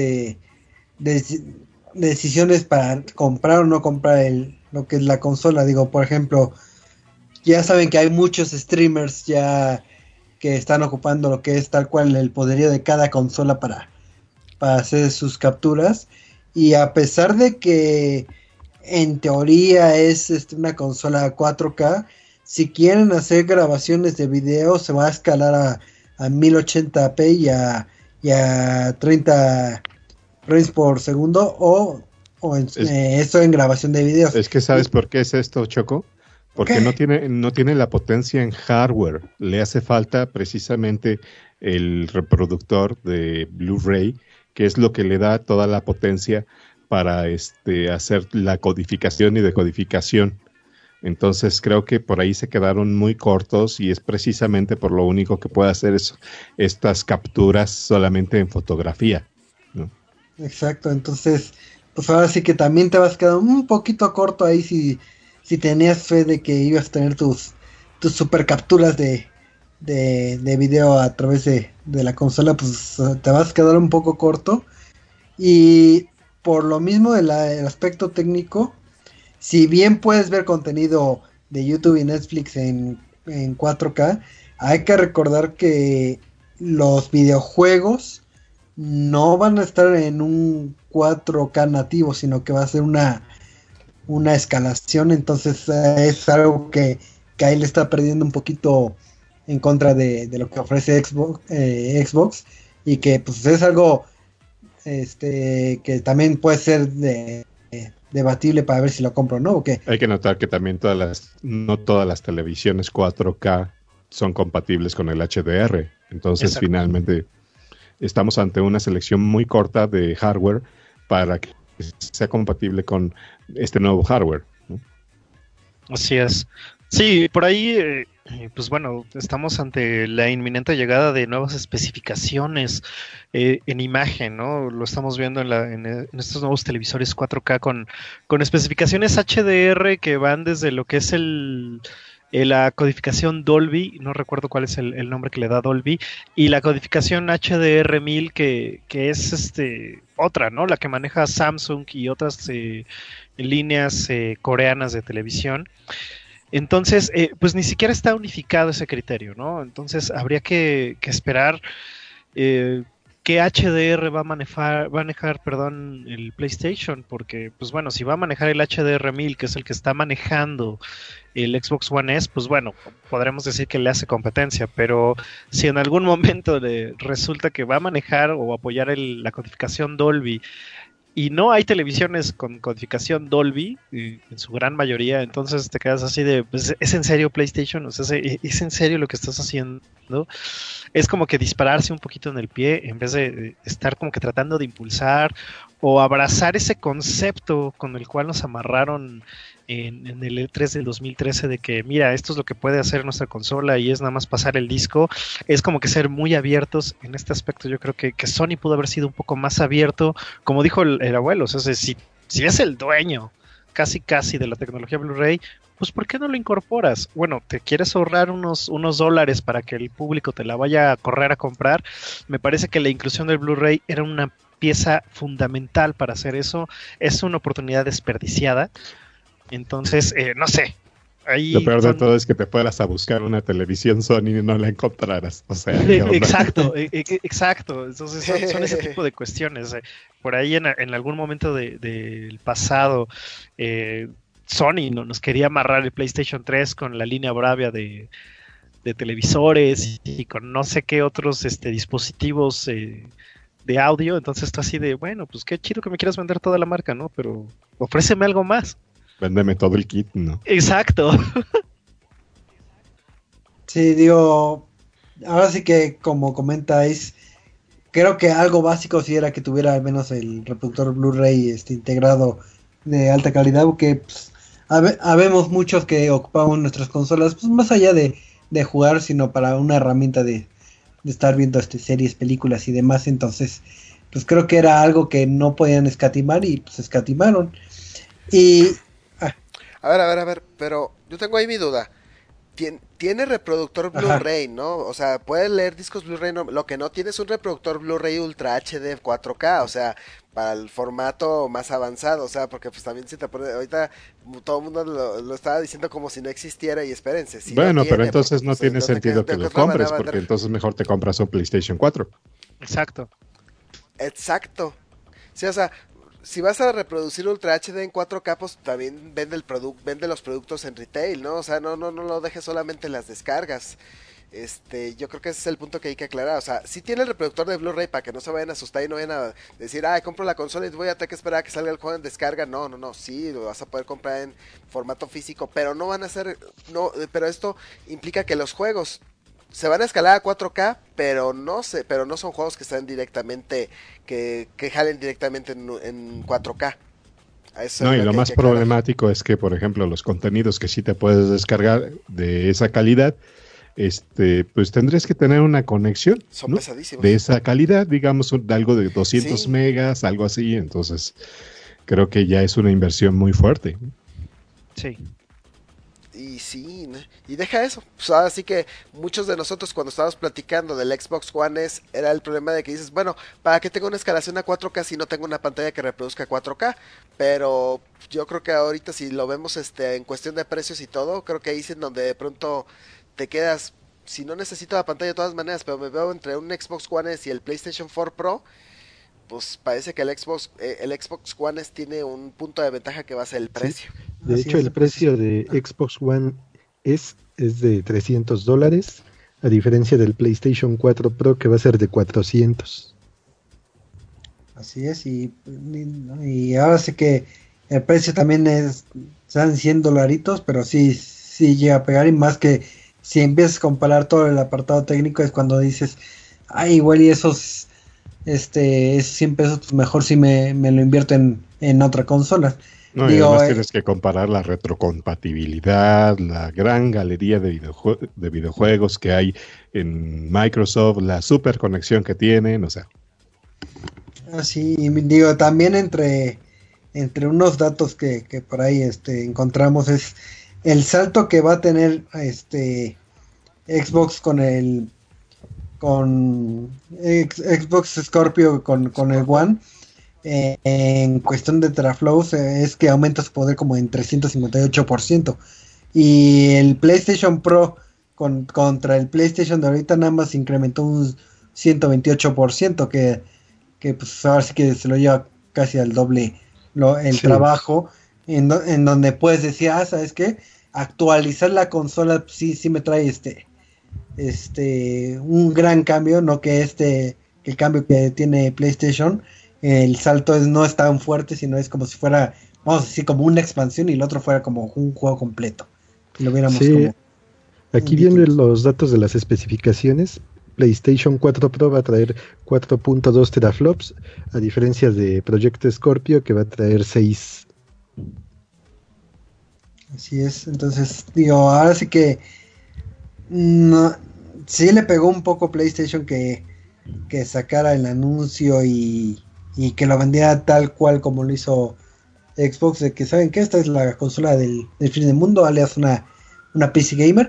E: decisiones para comprar o no comprar lo que es la consola. Digo, por ejemplo, ya saben que hay muchos streamers ya que están ocupando lo que es tal cual el poderío de cada consola para hacer sus capturas, y a pesar de que en teoría es una consola 4K, si quieren hacer grabaciones de video se va a escalar a 1080p y a 30 frames por segundo o esto en grabación de videos.
G: Es que ¿sabes por qué es esto, Choco? Porque no tiene la potencia en hardware. Le hace falta precisamente el reproductor de Blu-ray, que es lo que le da toda la potencia para hacer la codificación y decodificación. Entonces creo que por ahí se quedaron muy cortos y es precisamente por lo único que puede hacer estas capturas solamente en fotografía, ¿no?
E: Exacto, entonces pues ahora sí que también te vas quedando un poquito corto ahí si tenías fe de que ibas a tener tus super capturas de video a través de la consola, pues te vas a quedar un poco corto. Y por lo mismo el aspecto técnico, si bien puedes ver contenido de YouTube y Netflix en 4K, hay que recordar que los videojuegos no van a estar en un 4K nativo, sino que va a ser una escalación, entonces es algo que ahí le está perdiendo un poquito en contra de lo que ofrece Xbox, y que pues es algo que también puede ser debatible para ver si lo compro o no, ¿o qué?
G: Hay que notar que también no todas las televisiones 4K son compatibles con el HDR. Entonces,
F: Exacto.
G: finalmente, estamos ante una selección muy corta de hardware para que sea compatible con este nuevo hardware, ¿no?
F: Así es. Sí, por ahí, pues bueno, estamos ante la inminente llegada de nuevas especificaciones en imagen, ¿no? Lo estamos viendo en estos nuevos televisores 4K con especificaciones HDR que van desde lo que es la codificación Dolby, no recuerdo cuál es el nombre que le da Dolby, y la codificación HDR1000 que es otra, ¿no? La que maneja Samsung y otras líneas coreanas de televisión. Entonces, pues ni siquiera está unificado ese criterio, ¿no? Entonces habría que esperar qué HDR va a manejar, perdón, el PlayStation, porque, pues bueno, si va a manejar el HDR1000, que es el que está manejando el Xbox One S, pues bueno, podremos decir que le hace competencia, pero si en algún momento resulta que va a manejar o apoyar la codificación Dolby, y no hay televisiones con codificación Dolby, en su gran mayoría, entonces te quedas así de, pues, ¿es en serio PlayStation? O sea, ¿es en serio lo que estás haciendo? Es como que dispararse un poquito en el pie en vez de estar como que tratando de impulsar o abrazar ese concepto con el cual nos amarraron en el E3 del 2013 de que, mira, esto es lo que puede hacer nuestra consola y es nada más pasar el disco. Es como que ser muy abiertos en este aspecto. Yo creo que Sony pudo haber sido un poco más abierto, como dijo el abuelo, o sea, si es el dueño casi de la tecnología Blu-ray, pues ¿por qué no lo incorporas? Bueno, te quieres ahorrar unos dólares para que el público te la vaya a correr a comprar. Me parece que la inclusión del Blu-ray era una pieza fundamental para hacer eso. Es una oportunidad desperdiciada. Entonces, no sé. Ahí
G: Lo peor de todo es que te fueras a buscar una televisión Sony y no la encontraras. O sea,
F: exacto. Entonces son ese tipo de cuestiones. Por ahí en algún momento del pasado, Sony nos quería amarrar el PlayStation 3 con la línea Bravia de televisores y con no sé qué otros dispositivos de audio. Entonces está así de, bueno, pues qué chido que me quieras vender toda la marca, ¿no? Pero ofréceme algo más.
G: Véndeme todo el kit, ¿no?
F: Exacto.
E: Sí, digo, ahora sí que como comentáis, creo que algo básico sí era que tuviera al menos el reproductor Blu-ray integrado de alta calidad, porque pues, habemos muchos que ocupamos nuestras consolas, pues más allá de jugar, sino para una herramienta de estar viendo series, películas y demás. Entonces, pues creo que era algo que no podían escatimar y pues escatimaron. Y
B: A ver, pero yo tengo ahí mi duda. Tiene reproductor Blu-ray, ¿no? O sea, puede leer discos Blu-ray, no, lo que no tiene es un reproductor Blu-ray Ultra HD 4K, o sea, para el formato más avanzado, o sea, porque pues también si te pone, ahorita todo el mundo lo estaba diciendo como si no existiera y espérense. Sí
G: bueno,
B: tiene,
G: pero entonces
B: porque,
G: no
B: pues,
G: tiene sentido que lo compres, porque entonces mejor te compras un PlayStation 4.
F: Exacto.
B: Sí, o sea, si vas a reproducir Ultra HD en 4K, pues también vende los productos en retail, ¿no? O sea, no lo dejes solamente en las descargas. Yo creo que ese es el punto que hay que aclarar. O sea, si tiene el reproductor de Blu-ray para que no se vayan a asustar y no vayan a decir, compro la consola y voy a tener que esperar a que salga el juego en descarga. No, sí, lo vas a poder comprar en formato físico, pero no van a ser, no, pero esto implica que los juegos se van a escalar a 4K, pero no son juegos que estén directamente, que jalen directamente en 4K.
G: No, y lo más problemático es que, por ejemplo, los contenidos que sí te puedes descargar de esa calidad, pues tendrías que tener una conexión,
B: son,
G: ¿no?,
B: pesadísimos,
G: de esa calidad, digamos, algo de 200
B: sí,
G: megas, algo así. Entonces, creo que ya es una inversión muy fuerte.
F: Sí.
B: Y sí, ¿no? Y deja eso. Pues ahora sí que muchos de nosotros cuando estábamos platicando del Xbox One S era el problema de que dices, bueno, ¿para qué tengo una escalación a 4K si no tengo una pantalla que reproduzca 4K? Pero yo creo que ahorita si lo vemos en cuestión de precios y todo, creo que ahí es en donde de pronto te quedas, si no necesito la pantalla de todas maneras, pero me veo entre un Xbox One S y el PlayStation 4 Pro, pues parece que el Xbox One S tiene un punto de ventaja que va a ser el precio.
C: De hecho, el precio de Xbox One S es de $300, a diferencia del PlayStation 4 Pro que va a ser de 400.
E: Así es, y ahora sé que el precio también están $100, pero sí llega a pegar, y más que si empiezas a comparar todo el apartado técnico es cuando dices, igual y esos 100 pesos, pues mejor si me lo invierto en otra consola.
G: No, y además tienes que comparar la retrocompatibilidad, la gran galería de videojuegos que hay en Microsoft, la super conexión que tienen, o sea.
E: Así, también entre unos datos que por ahí encontramos es el salto que va a tener Xbox con Xbox Scorpio con el One. En cuestión de teraflops es que aumenta su poder como en 358%, y el PlayStation Pro contra el PlayStation de ahorita nada más incrementó un 128%, que pues ahora sí que se lo lleva casi al doble el trabajo, en donde puedes decir, ¿sabes qué? Actualizar la consola sí me trae un gran cambio, no que el cambio que tiene PlayStation. El salto no es tan fuerte, sino es como si fuera, vamos a decir, como una expansión, y el otro fuera como un juego completo. Y lo viéramos como
C: aquí vienen los datos de las especificaciones. PlayStation 4 Pro va a traer 4.2 teraflops, a diferencia de Project Scorpio, que va a traer 6.
E: Así es, entonces, ahora sí que sí le pegó un poco PlayStation que sacara el anuncio y que lo vendiera tal cual como lo hizo Xbox, de que saben que esta es la consola del fin del mundo, alias una PC gamer,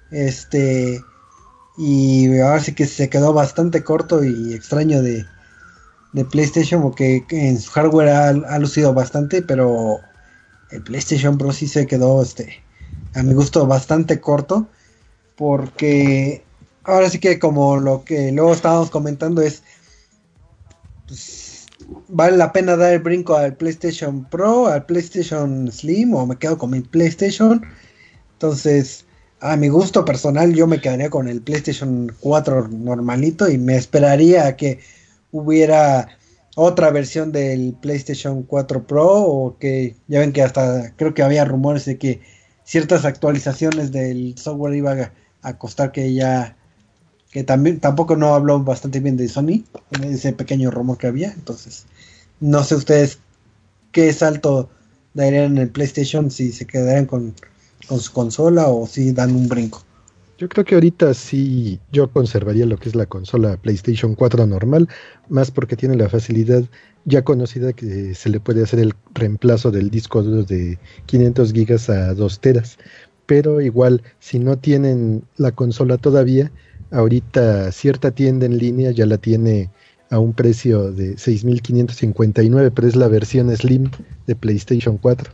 E: y ahora sí que se quedó bastante corto y extraño de PlayStation, porque en su hardware ha lucido bastante, pero el PlayStation Pro sí se quedó a mi gusto bastante corto, porque ahora sí que, como lo que luego estábamos comentando, es pues, ¿vale la pena dar el brinco al PlayStation Pro, al PlayStation Slim, o me quedo con mi PlayStation? Entonces, a mi gusto personal, yo me quedaría con el PlayStation 4 normalito, y me esperaría a que hubiera otra versión del PlayStation 4 Pro, o que ya ven que hasta creo que había rumores de que ciertas actualizaciones del software iba a costar, que también tampoco no habló bastante bien de Sony, ese pequeño rumor que había. Entonces, no sé ustedes qué salto darían en el PlayStation, si se quedarían con su consola o si dan un brinco.
C: Yo creo que ahorita sí yo conservaría lo que es la consola PlayStation 4 normal, más porque tiene la facilidad ya conocida que se le puede hacer el reemplazo del disco duro de 500 gigas a 2 teras. Pero igual, si no tienen la consola todavía, ahorita cierta tienda en línea ya la tiene a un precio de $6,559, pero es la versión Slim de PlayStation 4.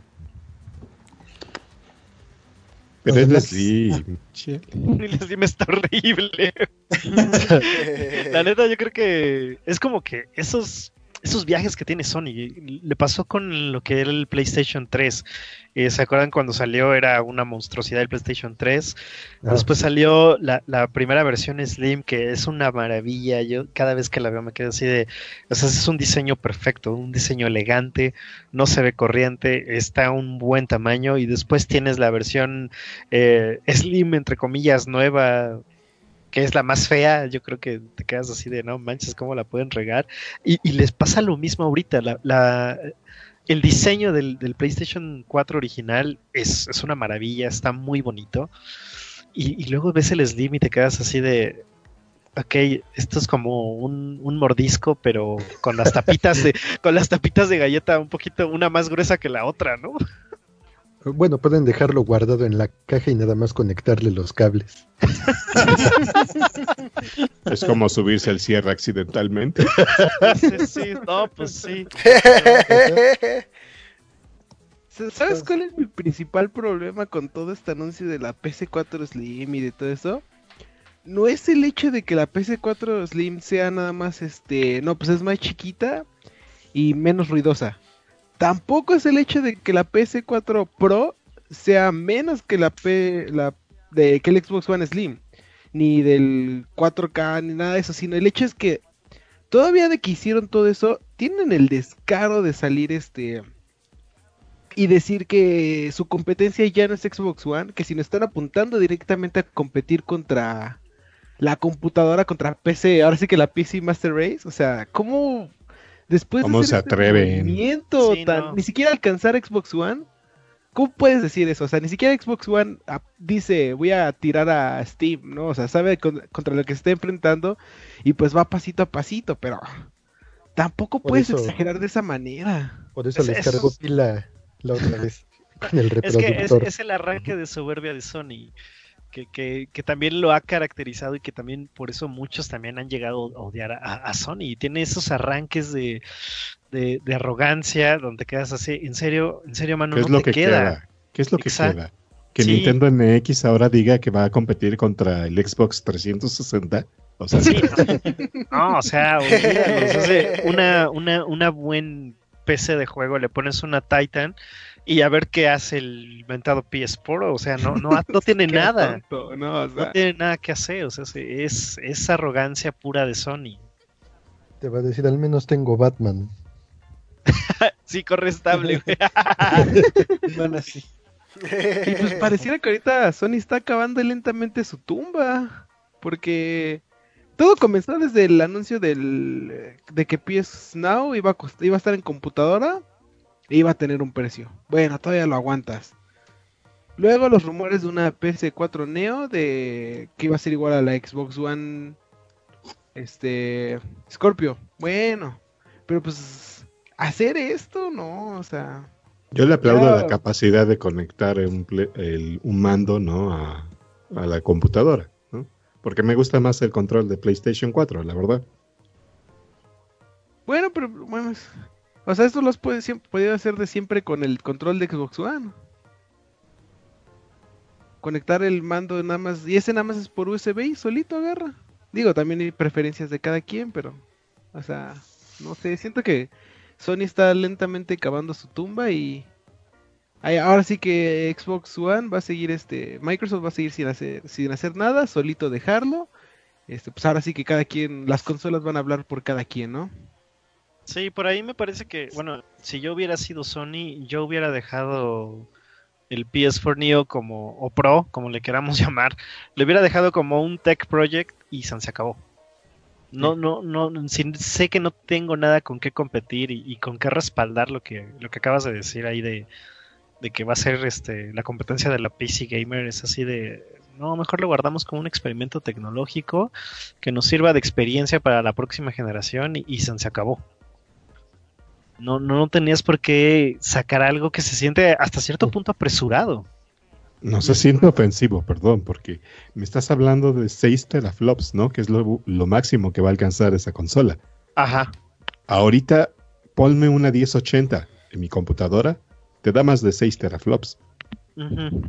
G: Pero es la Slim.
F: La Slim está horrible. La neta, yo creo que es como que esos viajes que tiene Sony, le pasó con lo que era el PlayStation 3. ¿Se acuerdan cuando salió? Era una monstruosidad el PlayStation 3. Después salió la primera versión Slim, que es una maravilla. Yo cada vez que la veo me quedo así de... O sea, es un diseño perfecto, un diseño elegante, no se ve corriente, está a un buen tamaño. Y después tienes la versión Slim, entre comillas, nueva, que es la más fea. Yo creo que te quedas así de no manches, cómo la pueden regar, y les pasa lo mismo ahorita. El diseño del PlayStation 4 original es una maravilla, está muy bonito, y luego ves el Slim y te quedas así de ok, esto es como un mordisco, pero con las tapitas de galleta un poquito, una más gruesa que la otra, ¿no?
C: Bueno, pueden dejarlo guardado en la caja y nada más conectarle los cables.
G: Es como subirse al cierre accidentalmente.
D: Sí, no, pues sí. ¿Sabes cuál es mi principal problema con todo este anuncio de la PS4 Slim y de todo eso? no es el hecho de que la PS4 Slim sea nada más, no, pues es más chiquita y menos ruidosa. Tampoco es el hecho de que la PS4 Pro sea menos que que el Xbox One Slim, ni del 4K, ni nada de eso, sino el hecho es que todavía de que hicieron todo eso, tienen el descaro de salir y decir que su competencia ya no es Xbox One, que si no están apuntando directamente a competir contra la computadora, contra PC, ahora sí que la PC Master Race, o sea, ¿cómo después
G: ¿Cómo
D: de
G: se
D: hacer este
G: atreven?
D: movimiento
F: Sí,
D: tan,
F: no.
D: ni siquiera alcanzar Xbox One? ¿Cómo puedes decir eso? O sea, ni siquiera Xbox One dice voy a tirar a Steam, ¿no? O sea, sabe contra lo que se está enfrentando y pues va pasito a pasito, pero tampoco
C: Por
D: puedes
C: eso-
D: exagerar de esa manera.
C: Por eso les
F: Eso-
C: cargó pila la otra vez con el
F: Es que
C: reproductor.
F: es el arranque de soberbia de Sony, que también lo ha caracterizado y que también por eso muchos también han llegado a odiar a Sony. Y tiene esos arranques de arrogancia donde quedas así, en serio, mano,
G: ¿Qué es
F: no
G: lo
F: te
G: que
F: queda.
G: queda? ¿Qué es lo que
F: Exacto.
G: queda? Que
F: Sí.
G: Nintendo NX ahora diga que va a competir contra el Xbox 360. O sea,
F: Sí, no, o sea, olvídalo, o sea, una buen PC de juego, le pones una Titan y a ver qué hace el inventado PS Pro, o sea, no tiene
D: Qué
F: nada,
D: tonto, no, o sea,
F: no tiene nada que hacer, o sea, es arrogancia pura de Sony.
C: Te va a decir, al menos tengo Batman.
F: Sí, corre estable, güey.
E: Bueno, sí.
D: y pues pareciera que ahorita Sony está acabando lentamente su tumba, porque todo comenzó desde el anuncio de que PS Now iba a estar en computadora e iba a tener un precio. Bueno, todavía lo aguantas. Luego los rumores de una PS4 Neo de que iba a ser igual a la Xbox One Scorpio. Bueno, pero pues hacer esto, no, o sea,
G: yo le aplaudo
D: Ya.
G: la capacidad de conectar un mando, ¿no? a la computadora, ¿no? Porque me gusta más el control de PlayStation 4, la verdad.
D: bueno, pero bueno, o sea, esto lo has podido hacer de siempre con el control de Xbox One. Conectar el mando nada más, y ese nada más es por USB y solito agarra. Digo, también hay preferencias de cada quien, pero, o sea, no sé, siento que Sony está lentamente cavando su tumba y ahora sí que Xbox One va a seguir Microsoft va a seguir sin hacer nada, solito dejarlo. Pues ahora sí que cada quien, las consolas van a hablar por cada quien, ¿no?
F: Sí, por ahí me parece que, bueno, si yo hubiera sido Sony, yo hubiera dejado el PS4 Neo o Pro, como le queramos llamar, le hubiera dejado como un tech project y se acabó. No, sé que no tengo nada con qué competir y con qué respaldar lo que acabas de decir ahí de que va a ser la competencia de la PC Gamer, es así de, no, mejor lo guardamos como un experimento tecnológico que nos sirva de experiencia para la próxima generación y se acabó. No tenías por qué sacar algo que se siente hasta cierto punto apresurado.
G: No se siente ofensivo, perdón, porque me estás hablando de 6 teraflops, ¿no? Que es lo máximo que va a alcanzar esa consola.
F: Ajá.
G: Ahorita ponme una 1080 en mi computadora, te da más de 6 teraflops.
F: Ujú.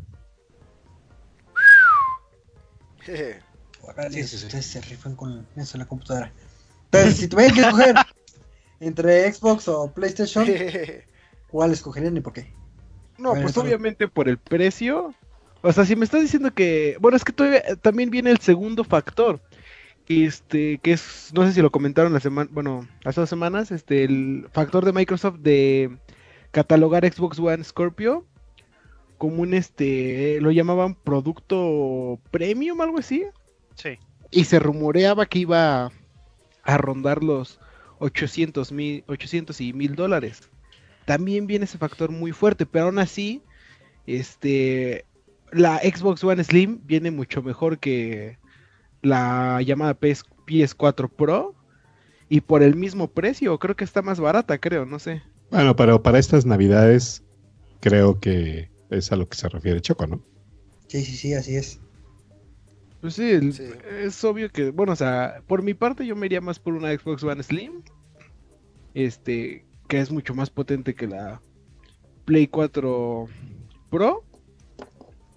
E: Órale,
F: Sí.
E: ustedes se rifan con eso en la computadora. Entonces, si tuvieran que escoger entre Xbox o PlayStation, ¿cuál escogerían y por qué?
D: No,
E: Bueno,
D: pues
E: eso no.
D: obviamente por el precio. O sea, si me estás diciendo que, bueno, es que también viene el segundo factor. Que es, no sé si lo comentaron hace 2 semanas, el factor de Microsoft de catalogar Xbox One Scorpio como lo llamaban producto premium, algo así.
F: Sí.
D: Y se rumoreaba que iba a rondar los 800 y $1,000. También viene ese factor muy fuerte, pero aún así, la Xbox One Slim viene mucho mejor que la llamada PS4 Pro y por el mismo precio, creo que está más barata, no sé.
G: Bueno, pero para estas navidades creo que es a lo que se refiere Choco, ¿no?
E: Sí, así es.
D: Pues sí,
B: Sí.
D: es obvio que, bueno, o sea, por mi parte yo me iría más por una Xbox One Slim, que es mucho más potente que la Play 4 Pro.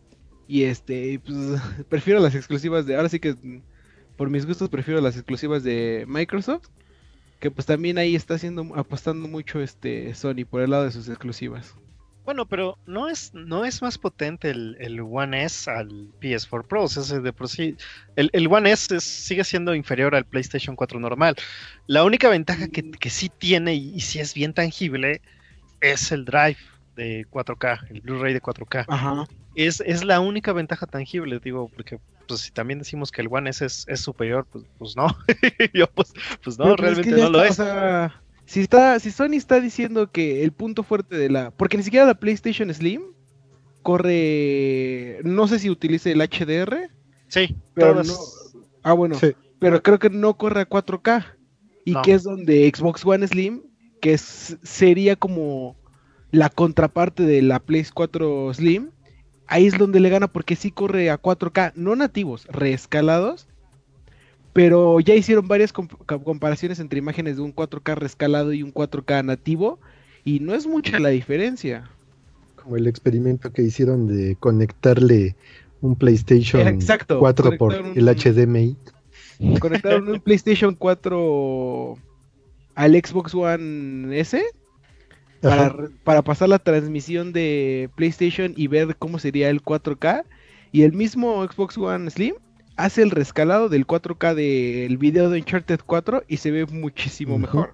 D: Y pues prefiero las exclusivas de, ahora sí que por mis gustos prefiero las exclusivas de Microsoft, que pues también ahí está apostando mucho Sony por el lado de sus exclusivas.
F: Bueno, pero no es más potente el One S al PS4 Pro, o sea, de por sí, el One S sigue siendo inferior al PlayStation 4 normal. La única ventaja que sí tiene y sí es bien tangible es el drive de 4K, el Blu-ray de 4K.
D: Ajá.
F: Es la única ventaja tangible, digo, porque pues si también decimos que el One S es superior, pues no. Yo pues no,
D: Pero
F: realmente
D: es que
F: no lo es.
D: O sea, si Sony está diciendo que el punto fuerte porque ni siquiera la PlayStation Slim corre, no sé si utilice el HDR,
F: Sí,
D: pero
F: todas.
D: no. Bueno,
C: Sí.
D: pero creo que no corre a 4K. Y
F: No.
D: que es donde Xbox One Slim, que sería como la contraparte de la Play 4 Slim, ahí es donde le gana porque sí corre a 4K, no nativos, reescalados, pero ya hicieron varias comparaciones entre imágenes de un 4K reescalado y un 4K nativo, y no es mucha la diferencia.
C: Como el experimento que hicieron de conectarle un PlayStation
D: Exacto,
C: 4 por
D: conectar
C: el HDMI.
D: Conectaron un PlayStation 4 al Xbox One S
C: Ajá.
D: para pasar la transmisión de PlayStation y ver cómo sería el 4K, y el mismo Xbox One Slim hace el rescalado del 4K del video de Uncharted 4 y se ve muchísimo mejor.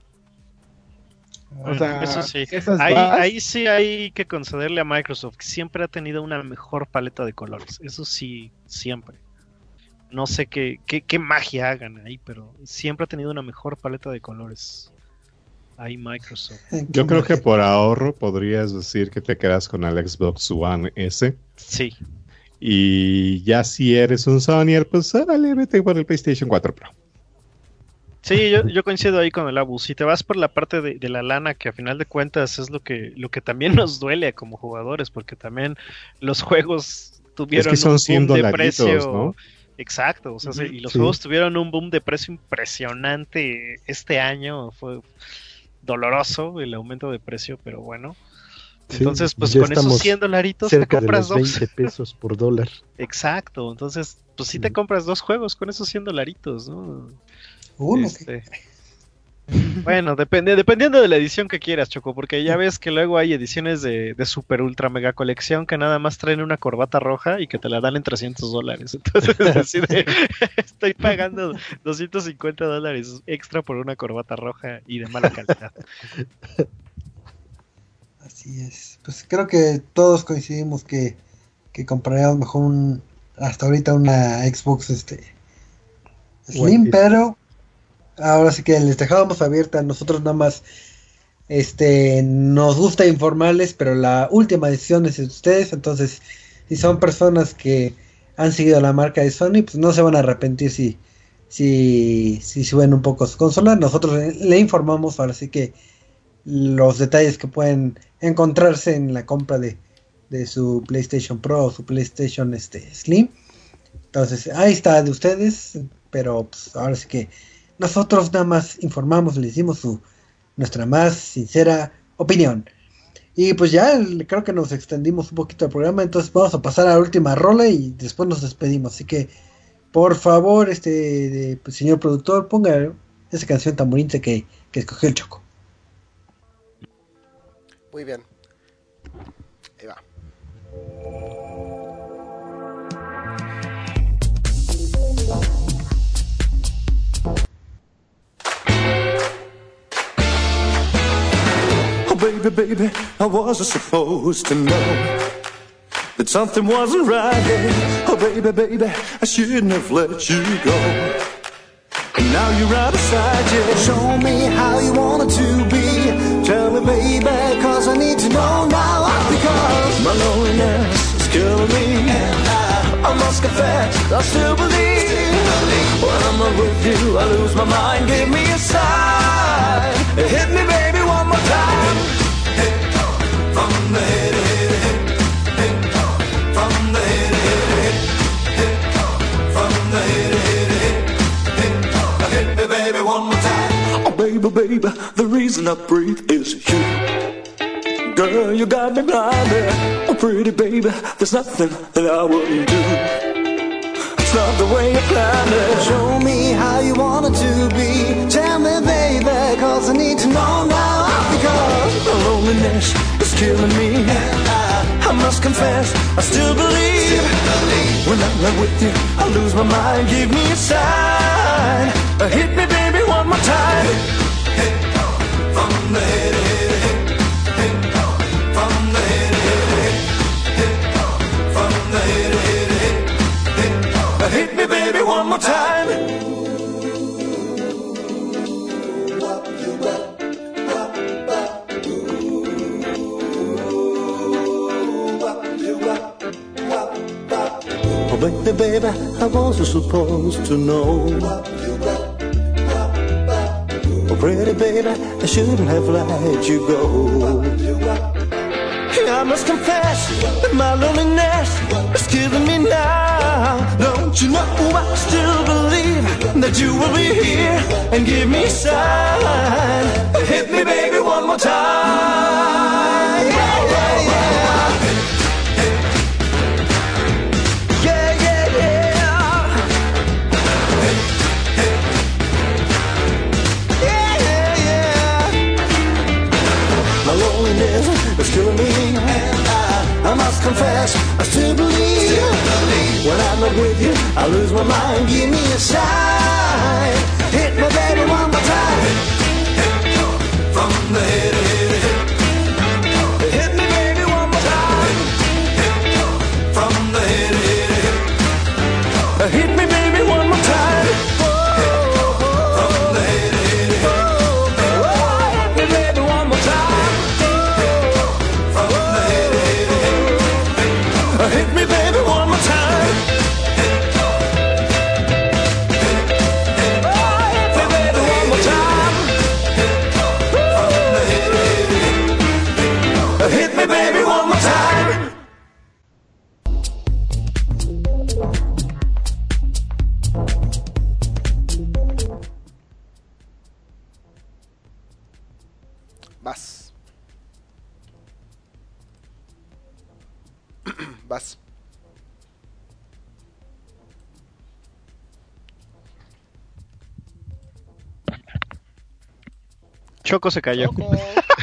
D: O sea,
F: Eso sí.
D: esas
F: Ahí sí hay que concederle a Microsoft, que siempre ha tenido una mejor paleta de colores. Eso sí, siempre. No sé qué magia hagan ahí, pero siempre ha tenido una mejor paleta de colores. Ahí Microsoft.
G: Yo creo que por ahorro podrías decir que te quedas con el Xbox One S.
F: Sí.
G: Y ya si eres un Sonyer, pues órale, vete por el PlayStation 4 Pro.
F: Sí, yo coincido ahí con el Abu. Si te vas por la parte de la lana, que a final de cuentas es lo que también nos duele como jugadores, porque también los juegos tuvieron
G: Es que son
F: un
G: 100
F: boom de
G: dolaritos,
F: precio.
G: ¿no?
F: Exacto, o sea, y los
C: Sí.
F: juegos tuvieron un boom de precio impresionante este año. Fue doloroso el aumento de precio, pero bueno.
C: Sí,
F: Entonces, pues
C: ya
F: con esos
C: estamos
F: 100 dolaritos te
C: cerca de
F: compras
C: los
F: dos.
C: 20 pesos por dólar.
F: Exacto, entonces, pues sí te compras dos juegos con esos 100 dolaritos, ¿no?
E: Uno,
F: Bueno, dependiendo de la edición que quieras, Choco, porque ya ves que luego hay ediciones de super ultra mega colección que nada más traen una corbata roja y que te la dan en $300. Entonces, decide, estoy pagando $250 extra por una corbata roja y de mala calidad.
E: Así es. Pues creo que todos coincidimos que compraríamos mejor hasta ahorita una Xbox Slim, pero ahora sí que les dejábamos abierta. Nosotros nada más nos gusta informarles, pero la última decisión es de ustedes. Entonces, si son personas que han seguido la marca de Sony, pues no se van a arrepentir si suben un poco su consola. Nosotros le informamos ahora sí que los detalles que pueden encontrarse en la compra de su PlayStation Pro o su PlayStation Slim. Entonces ahí está de ustedes, pero pues, ahora sí que nosotros nada más informamos, les dimos nuestra más sincera opinión. Y pues ya creo que nos extendimos un poquito el programa, entonces vamos a pasar a la última rola y después nos despedimos. Así que por favor, pues, señor productor, ponga esa canción tan bonita que escogió el Choco.
B: Muy bien. Ahí va.
I: Oh, baby, baby, I wasn't supposed to know that something wasn't right. Oh, baby, baby, I shouldn't have let you go. Now you're right beside you. Show me how you want it to be. Tell me, baby, cause I need to know now. Because my loneliness is killing me. And I must confess, I still believe. When I'm not with you, I lose my mind. Give me a sign. Hit me, baby, one more time. Hit from the head, hit from the head, hit from the head, hit me, baby, one more time. Oh, baby, baby, the reason I breathe is you. Girl, you got me blinded. Oh, pretty baby, there's nothing that I wouldn't do. It's not the way you planned it.
H: Show me how you want it to be. Tell me, baby, cause I need to know now. Because
I: the loneliness is killing me.
H: And
I: I must confess, I still believe. When I'm not with you, I lose my mind. Give me a sign. Hit me, baby, one more time.
H: Hit from the head, hit from the head, hit from the head,
I: hit me, baby, one more time. Oh, baby, baby, I wasn't supposed to know. Oh, pretty baby, I shouldn't have let you go. I must confess that my loneliness is killing me now. Don't you know I still believe that you will be here and give me a sign. Hit me, baby, one more time. Yeah, yeah, yeah. Yeah, yeah, yeah. Yeah, yeah, yeah. My loneliness is killing me. I must confess, I still believe. When I'm not with you, I lose my mind. Give me a sign. Hit me, baby, one more time. From the head, hit me, baby, one more time. From the head, hit me, baby, one more time. From the head, hit me, baby, one more time. Hit me, baby, one more time. Hit me, baby, one more time. Hit me, baby, one more time.
B: Vas. Vas.
F: Choco se cayó.
B: Choco.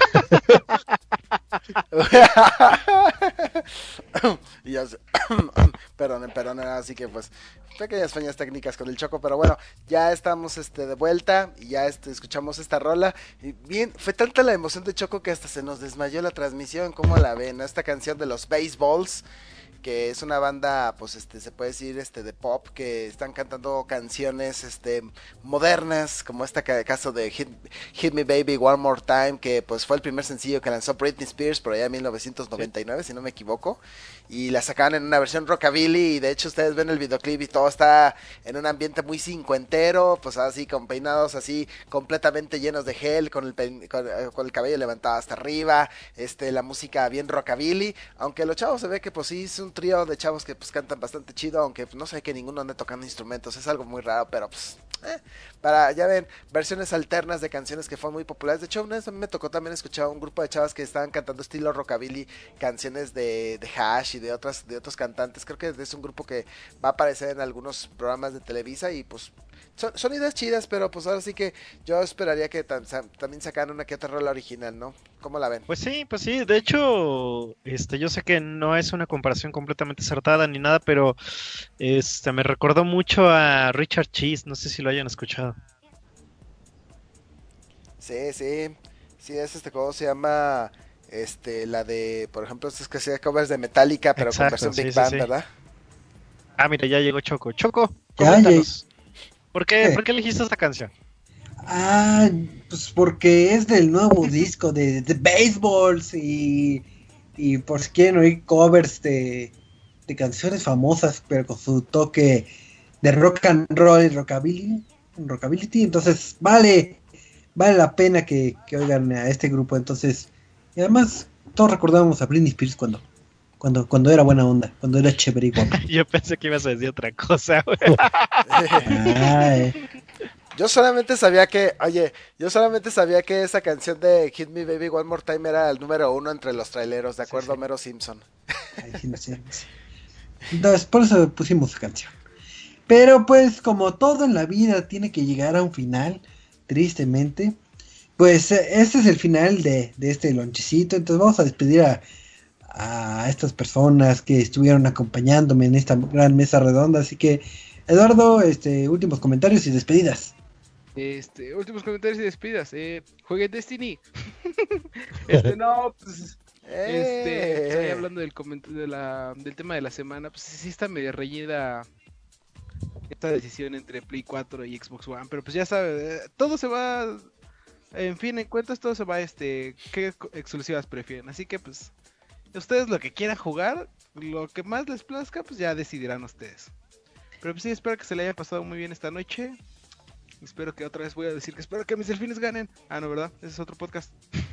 B: Y ya se... Perdón, así que pues pequeñas fañas técnicas con el Choco, pero bueno, ya estamos de vuelta y ya escuchamos esta rola. Y bien, fue tanta la emoción de Choco que hasta se nos desmayó la transmisión. ¿Cómo la ven? Esta canción de los Baseballs, que es una banda, pues se puede decir de pop, que están cantando canciones modernas, como caso de Hit Me Baby One More Time, que pues fue el primer sencillo que lanzó Britney Spears por allá en 1999, si no me equivoco, y la sacaban en una versión rockabilly, y de hecho ustedes ven el videoclip y todo está en un ambiente muy cincuentero, pues así con peinados así completamente llenos de gel, con el cabello levantado hasta arriba, la música bien rockabilly, aunque los chavos se ve que pues sí es un trío de chavos que pues cantan bastante chido, aunque no sé que ninguno ande tocando instrumentos, es algo muy raro, pero pues ya ven, versiones alternas de canciones que fueron muy populares. De hecho, una vez a mí me tocó también escuchar a un grupo de chavas que estaban cantando estilo rockabilly, canciones de Hash y de otros cantantes. Creo que es un grupo que va a aparecer en algunos programas de Televisa y pues son ideas chidas, pero pues ahora sí que yo esperaría que también sacaran una que otra rola original, ¿no? ¿Cómo la ven?
F: Pues sí, de hecho, yo sé que no es una comparación completamente acertada ni nada, pero me recordó mucho a Richard Cheese, no sé si lo hayan escuchado.
B: Sí, es ¿cómo se llama? La de, por ejemplo, es que hacía covers de Metallica, pero con versión Big Band, ¿verdad?
F: Ah, mira, ya llegó Choco. Choco, coméntanos. ¿Por qué elegiste esta canción?
E: Ah, pues porque es del nuevo disco de Baseballs y por si quieren oír covers de canciones famosas, pero con su toque de rock and roll y rockabilly, entonces vale la pena que oigan a este grupo. Entonces, y además todos recordamos a Britney Spears cuando era buena onda, cuando era chévere y guapa.
F: Yo pensé que ibas a decir otra cosa, güey.
B: Yo solamente sabía que esa canción de Hit Me Baby One More Time era el número 1 entre los traileros, de acuerdo a Homero Simpson.
E: Ay, sí, no sé. Entonces, por eso pusimos su canción. Pero pues como todo en la vida tiene que llegar a un final, tristemente, pues este es el final de este lonchecito. Entonces vamos a despedir a estas personas que estuvieron acompañándome en esta gran mesa redonda. Así que, Eduardo, últimos comentarios y despedidas.
D: Últimos comentarios y despedidas. Jueguen Destiny. No, pues... Estoy hablando del tema de la semana. Pues sí está medio reñida esta decisión entre Play 4 y Xbox One, pero pues ya sabes, todo se va, en fin, en cuentas todo se va, qué exclusivas prefieren, así que pues ustedes lo que quieran jugar, lo que más les plazca, pues ya decidirán ustedes. Pero pues sí, espero que se le haya pasado muy bien esta noche. Espero que otra vez voy a decir que espero que mis delfines ganen. Ah, no, ¿verdad? Ese es otro podcast.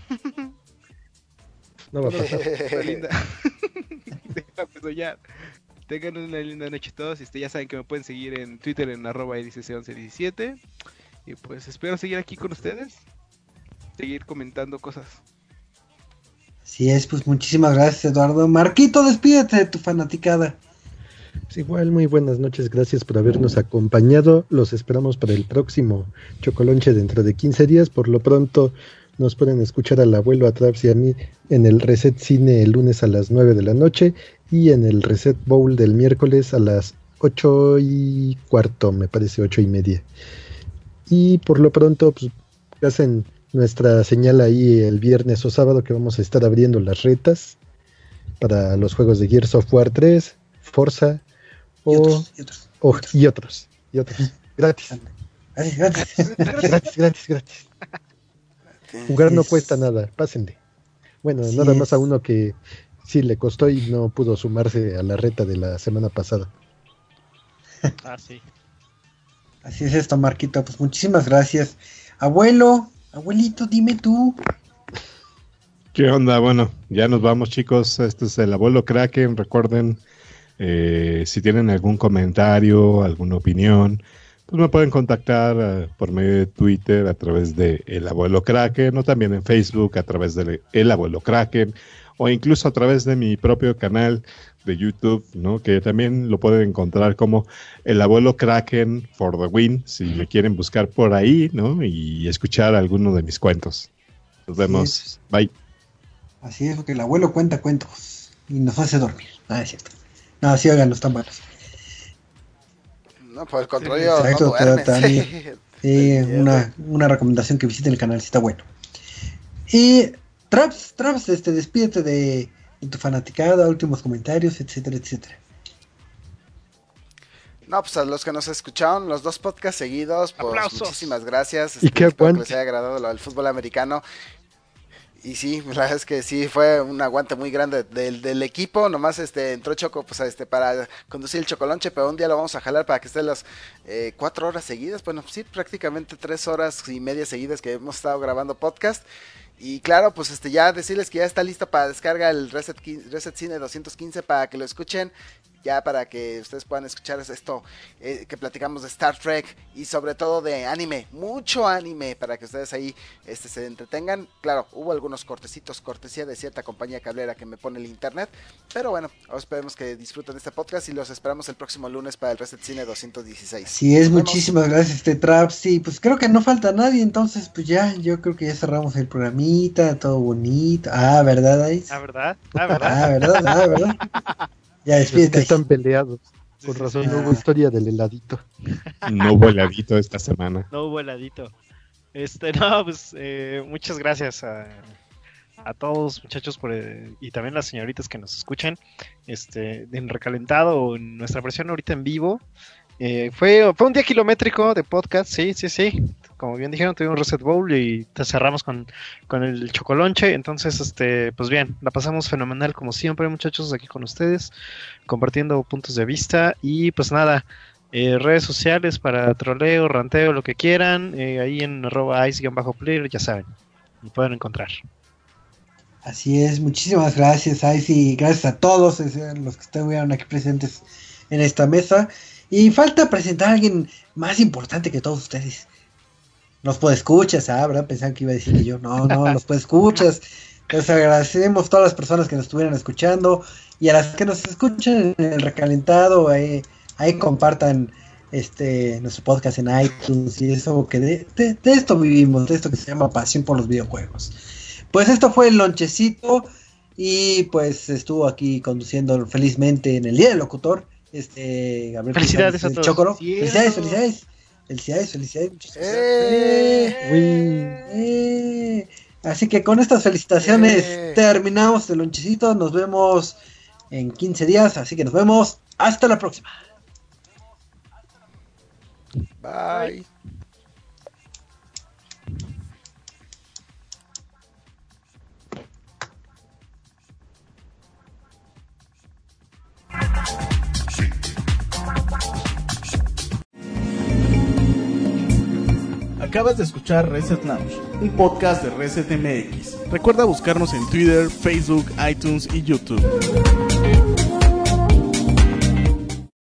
C: No va a pasar.
D: Linda. Déjame soñar. Tengan una linda noche todos. Ya saben que me pueden seguir en Twitter en @edicc1117. Y pues espero seguir aquí con ustedes. Seguir comentando cosas.
E: Así es, pues muchísimas gracias, Eduardo. Marquito, despídete de tu fanaticada.
C: Es igual, muy buenas noches, gracias por habernos acompañado. Los esperamos para el próximo Chocolonche dentro de 15 días. Por lo pronto nos pueden escuchar al abuelo, a Traps y a mí en el Reset Cine el lunes a las 9 de la noche y en el Reset Bowl del miércoles a las 8:15, me parece 8:30. Y por lo pronto, pues, hacen nuestra señal ahí el viernes o sábado que vamos a estar abriendo las retas para los juegos de Gears of War 3, Forza y otros. Gratis. Gratis. Jugar no cuesta nada, pásenle. Bueno, sí, nada más a uno que sí le costó y no pudo sumarse a la reta de la semana pasada.
F: Sí.
E: Así es esto, Marquito. Pues muchísimas gracias. Abuelito, dime tú.
G: ¿Qué onda? Bueno, ya nos vamos, chicos. Este es el abuelo Kraken. Recuerden, si tienen algún comentario, alguna opinión, pues me pueden contactar por medio de Twitter a través de El Abuelo Kraken, o también en Facebook a través de El Abuelo Kraken, o incluso a través de mi propio canal de YouTube, ¿no? Que también lo pueden encontrar como El Abuelo Kraken for the Win, si me quieren buscar por ahí, ¿no? Y escuchar alguno de mis cuentos. Nos vemos. Bye.
E: Así es, porque el abuelo cuenta cuentos y nos hace dormir. Es cierto. No, sí, oigan, no están buenos.
B: No, por el contrario,
E: exacto,
B: no duermes.
E: Sí, una recomendación que visiten el canal, si está bueno. Y Traps, despídete de tu fanaticada, últimos comentarios, etcétera.
B: No, pues a los que nos escucharon los 2 podcasts seguidos, pues ¡aplausos! Muchísimas gracias.
C: Y que
B: espero que les haya agradado lo del fútbol americano. Y sí, la verdad es que sí, fue un aguante muy grande del equipo. Nomás entró Choco pues para conducir el Chocolonche, pero un día lo vamos a jalar para que esté las 4 horas seguidas. Bueno, sí, prácticamente 3 horas y media seguidas que hemos estado grabando podcast. Y claro, pues ya decirles que ya está listo para descarga el Reset Cine 215 para que lo escuchen, ya para que ustedes puedan escuchar esto que platicamos de Star Trek y sobre todo de anime, mucho anime, para que ustedes ahí se entretengan. Claro, hubo algunos cortesía de cierta compañía cablera que me pone el internet, pero bueno, esperemos que disfruten este podcast y los esperamos el próximo lunes para el Reset Cine 216.
E: Sí, es muchísimas gracias, Traps. Sí, pues creo que no falta nadie, entonces pues ya, yo creo que ya cerramos el programita, todo bonito. ¿Verdad, Ais?
F: ¿Verdad?
E: ¿Verdad? Ya, despídete.
C: Están peleados. Por razón no hubo historia del heladito.
G: No hubo heladito esta semana.
F: No hubo heladito. No, pues muchas gracias a todos, muchachos, y también las señoritas que nos escuchan en Recalentado, en nuestra versión ahorita en vivo. Fue un día kilométrico de podcast, sí. Como bien dijeron, tuvimos Reset Bowl y cerramos con el Chocolonche. Entonces, pues bien, la pasamos fenomenal como siempre, muchachos, aquí con ustedes, compartiendo puntos de vista. Y pues nada, redes sociales para troleo, ranteo, lo que quieran, ahí en @ice_player, ya saben, me pueden encontrar.
E: Así es, muchísimas gracias, Ice, y gracias a todos los que estuvieron aquí presentes en esta mesa. Y falta presentar a alguien más importante que todos ustedes. los podescuchas, ¿verdad? Pensaban que iba a decir que yo, no, los podescuchas. Les agradecemos a todas las personas que nos estuvieran escuchando y a las que nos escuchan en el recalentado, ahí compartan nuestro podcast en iTunes y eso, que de esto vivimos, de esto que se llama pasión por los videojuegos. Pues esto fue el lonchecito y pues estuvo aquí conduciendo felizmente en el Día del Locutor, Gabriel.
F: Felicidades a todos.
E: Chocoro. Felicidades. Así que con estas felicitaciones terminamos el lonchecito. Nos vemos en 15 días. Así que nos vemos. Hasta la próxima.
B: Bye.
A: Acabas de escuchar Reset Lounge, un podcast de Reset MX. Recuerda buscarnos en Twitter, Facebook, iTunes y YouTube.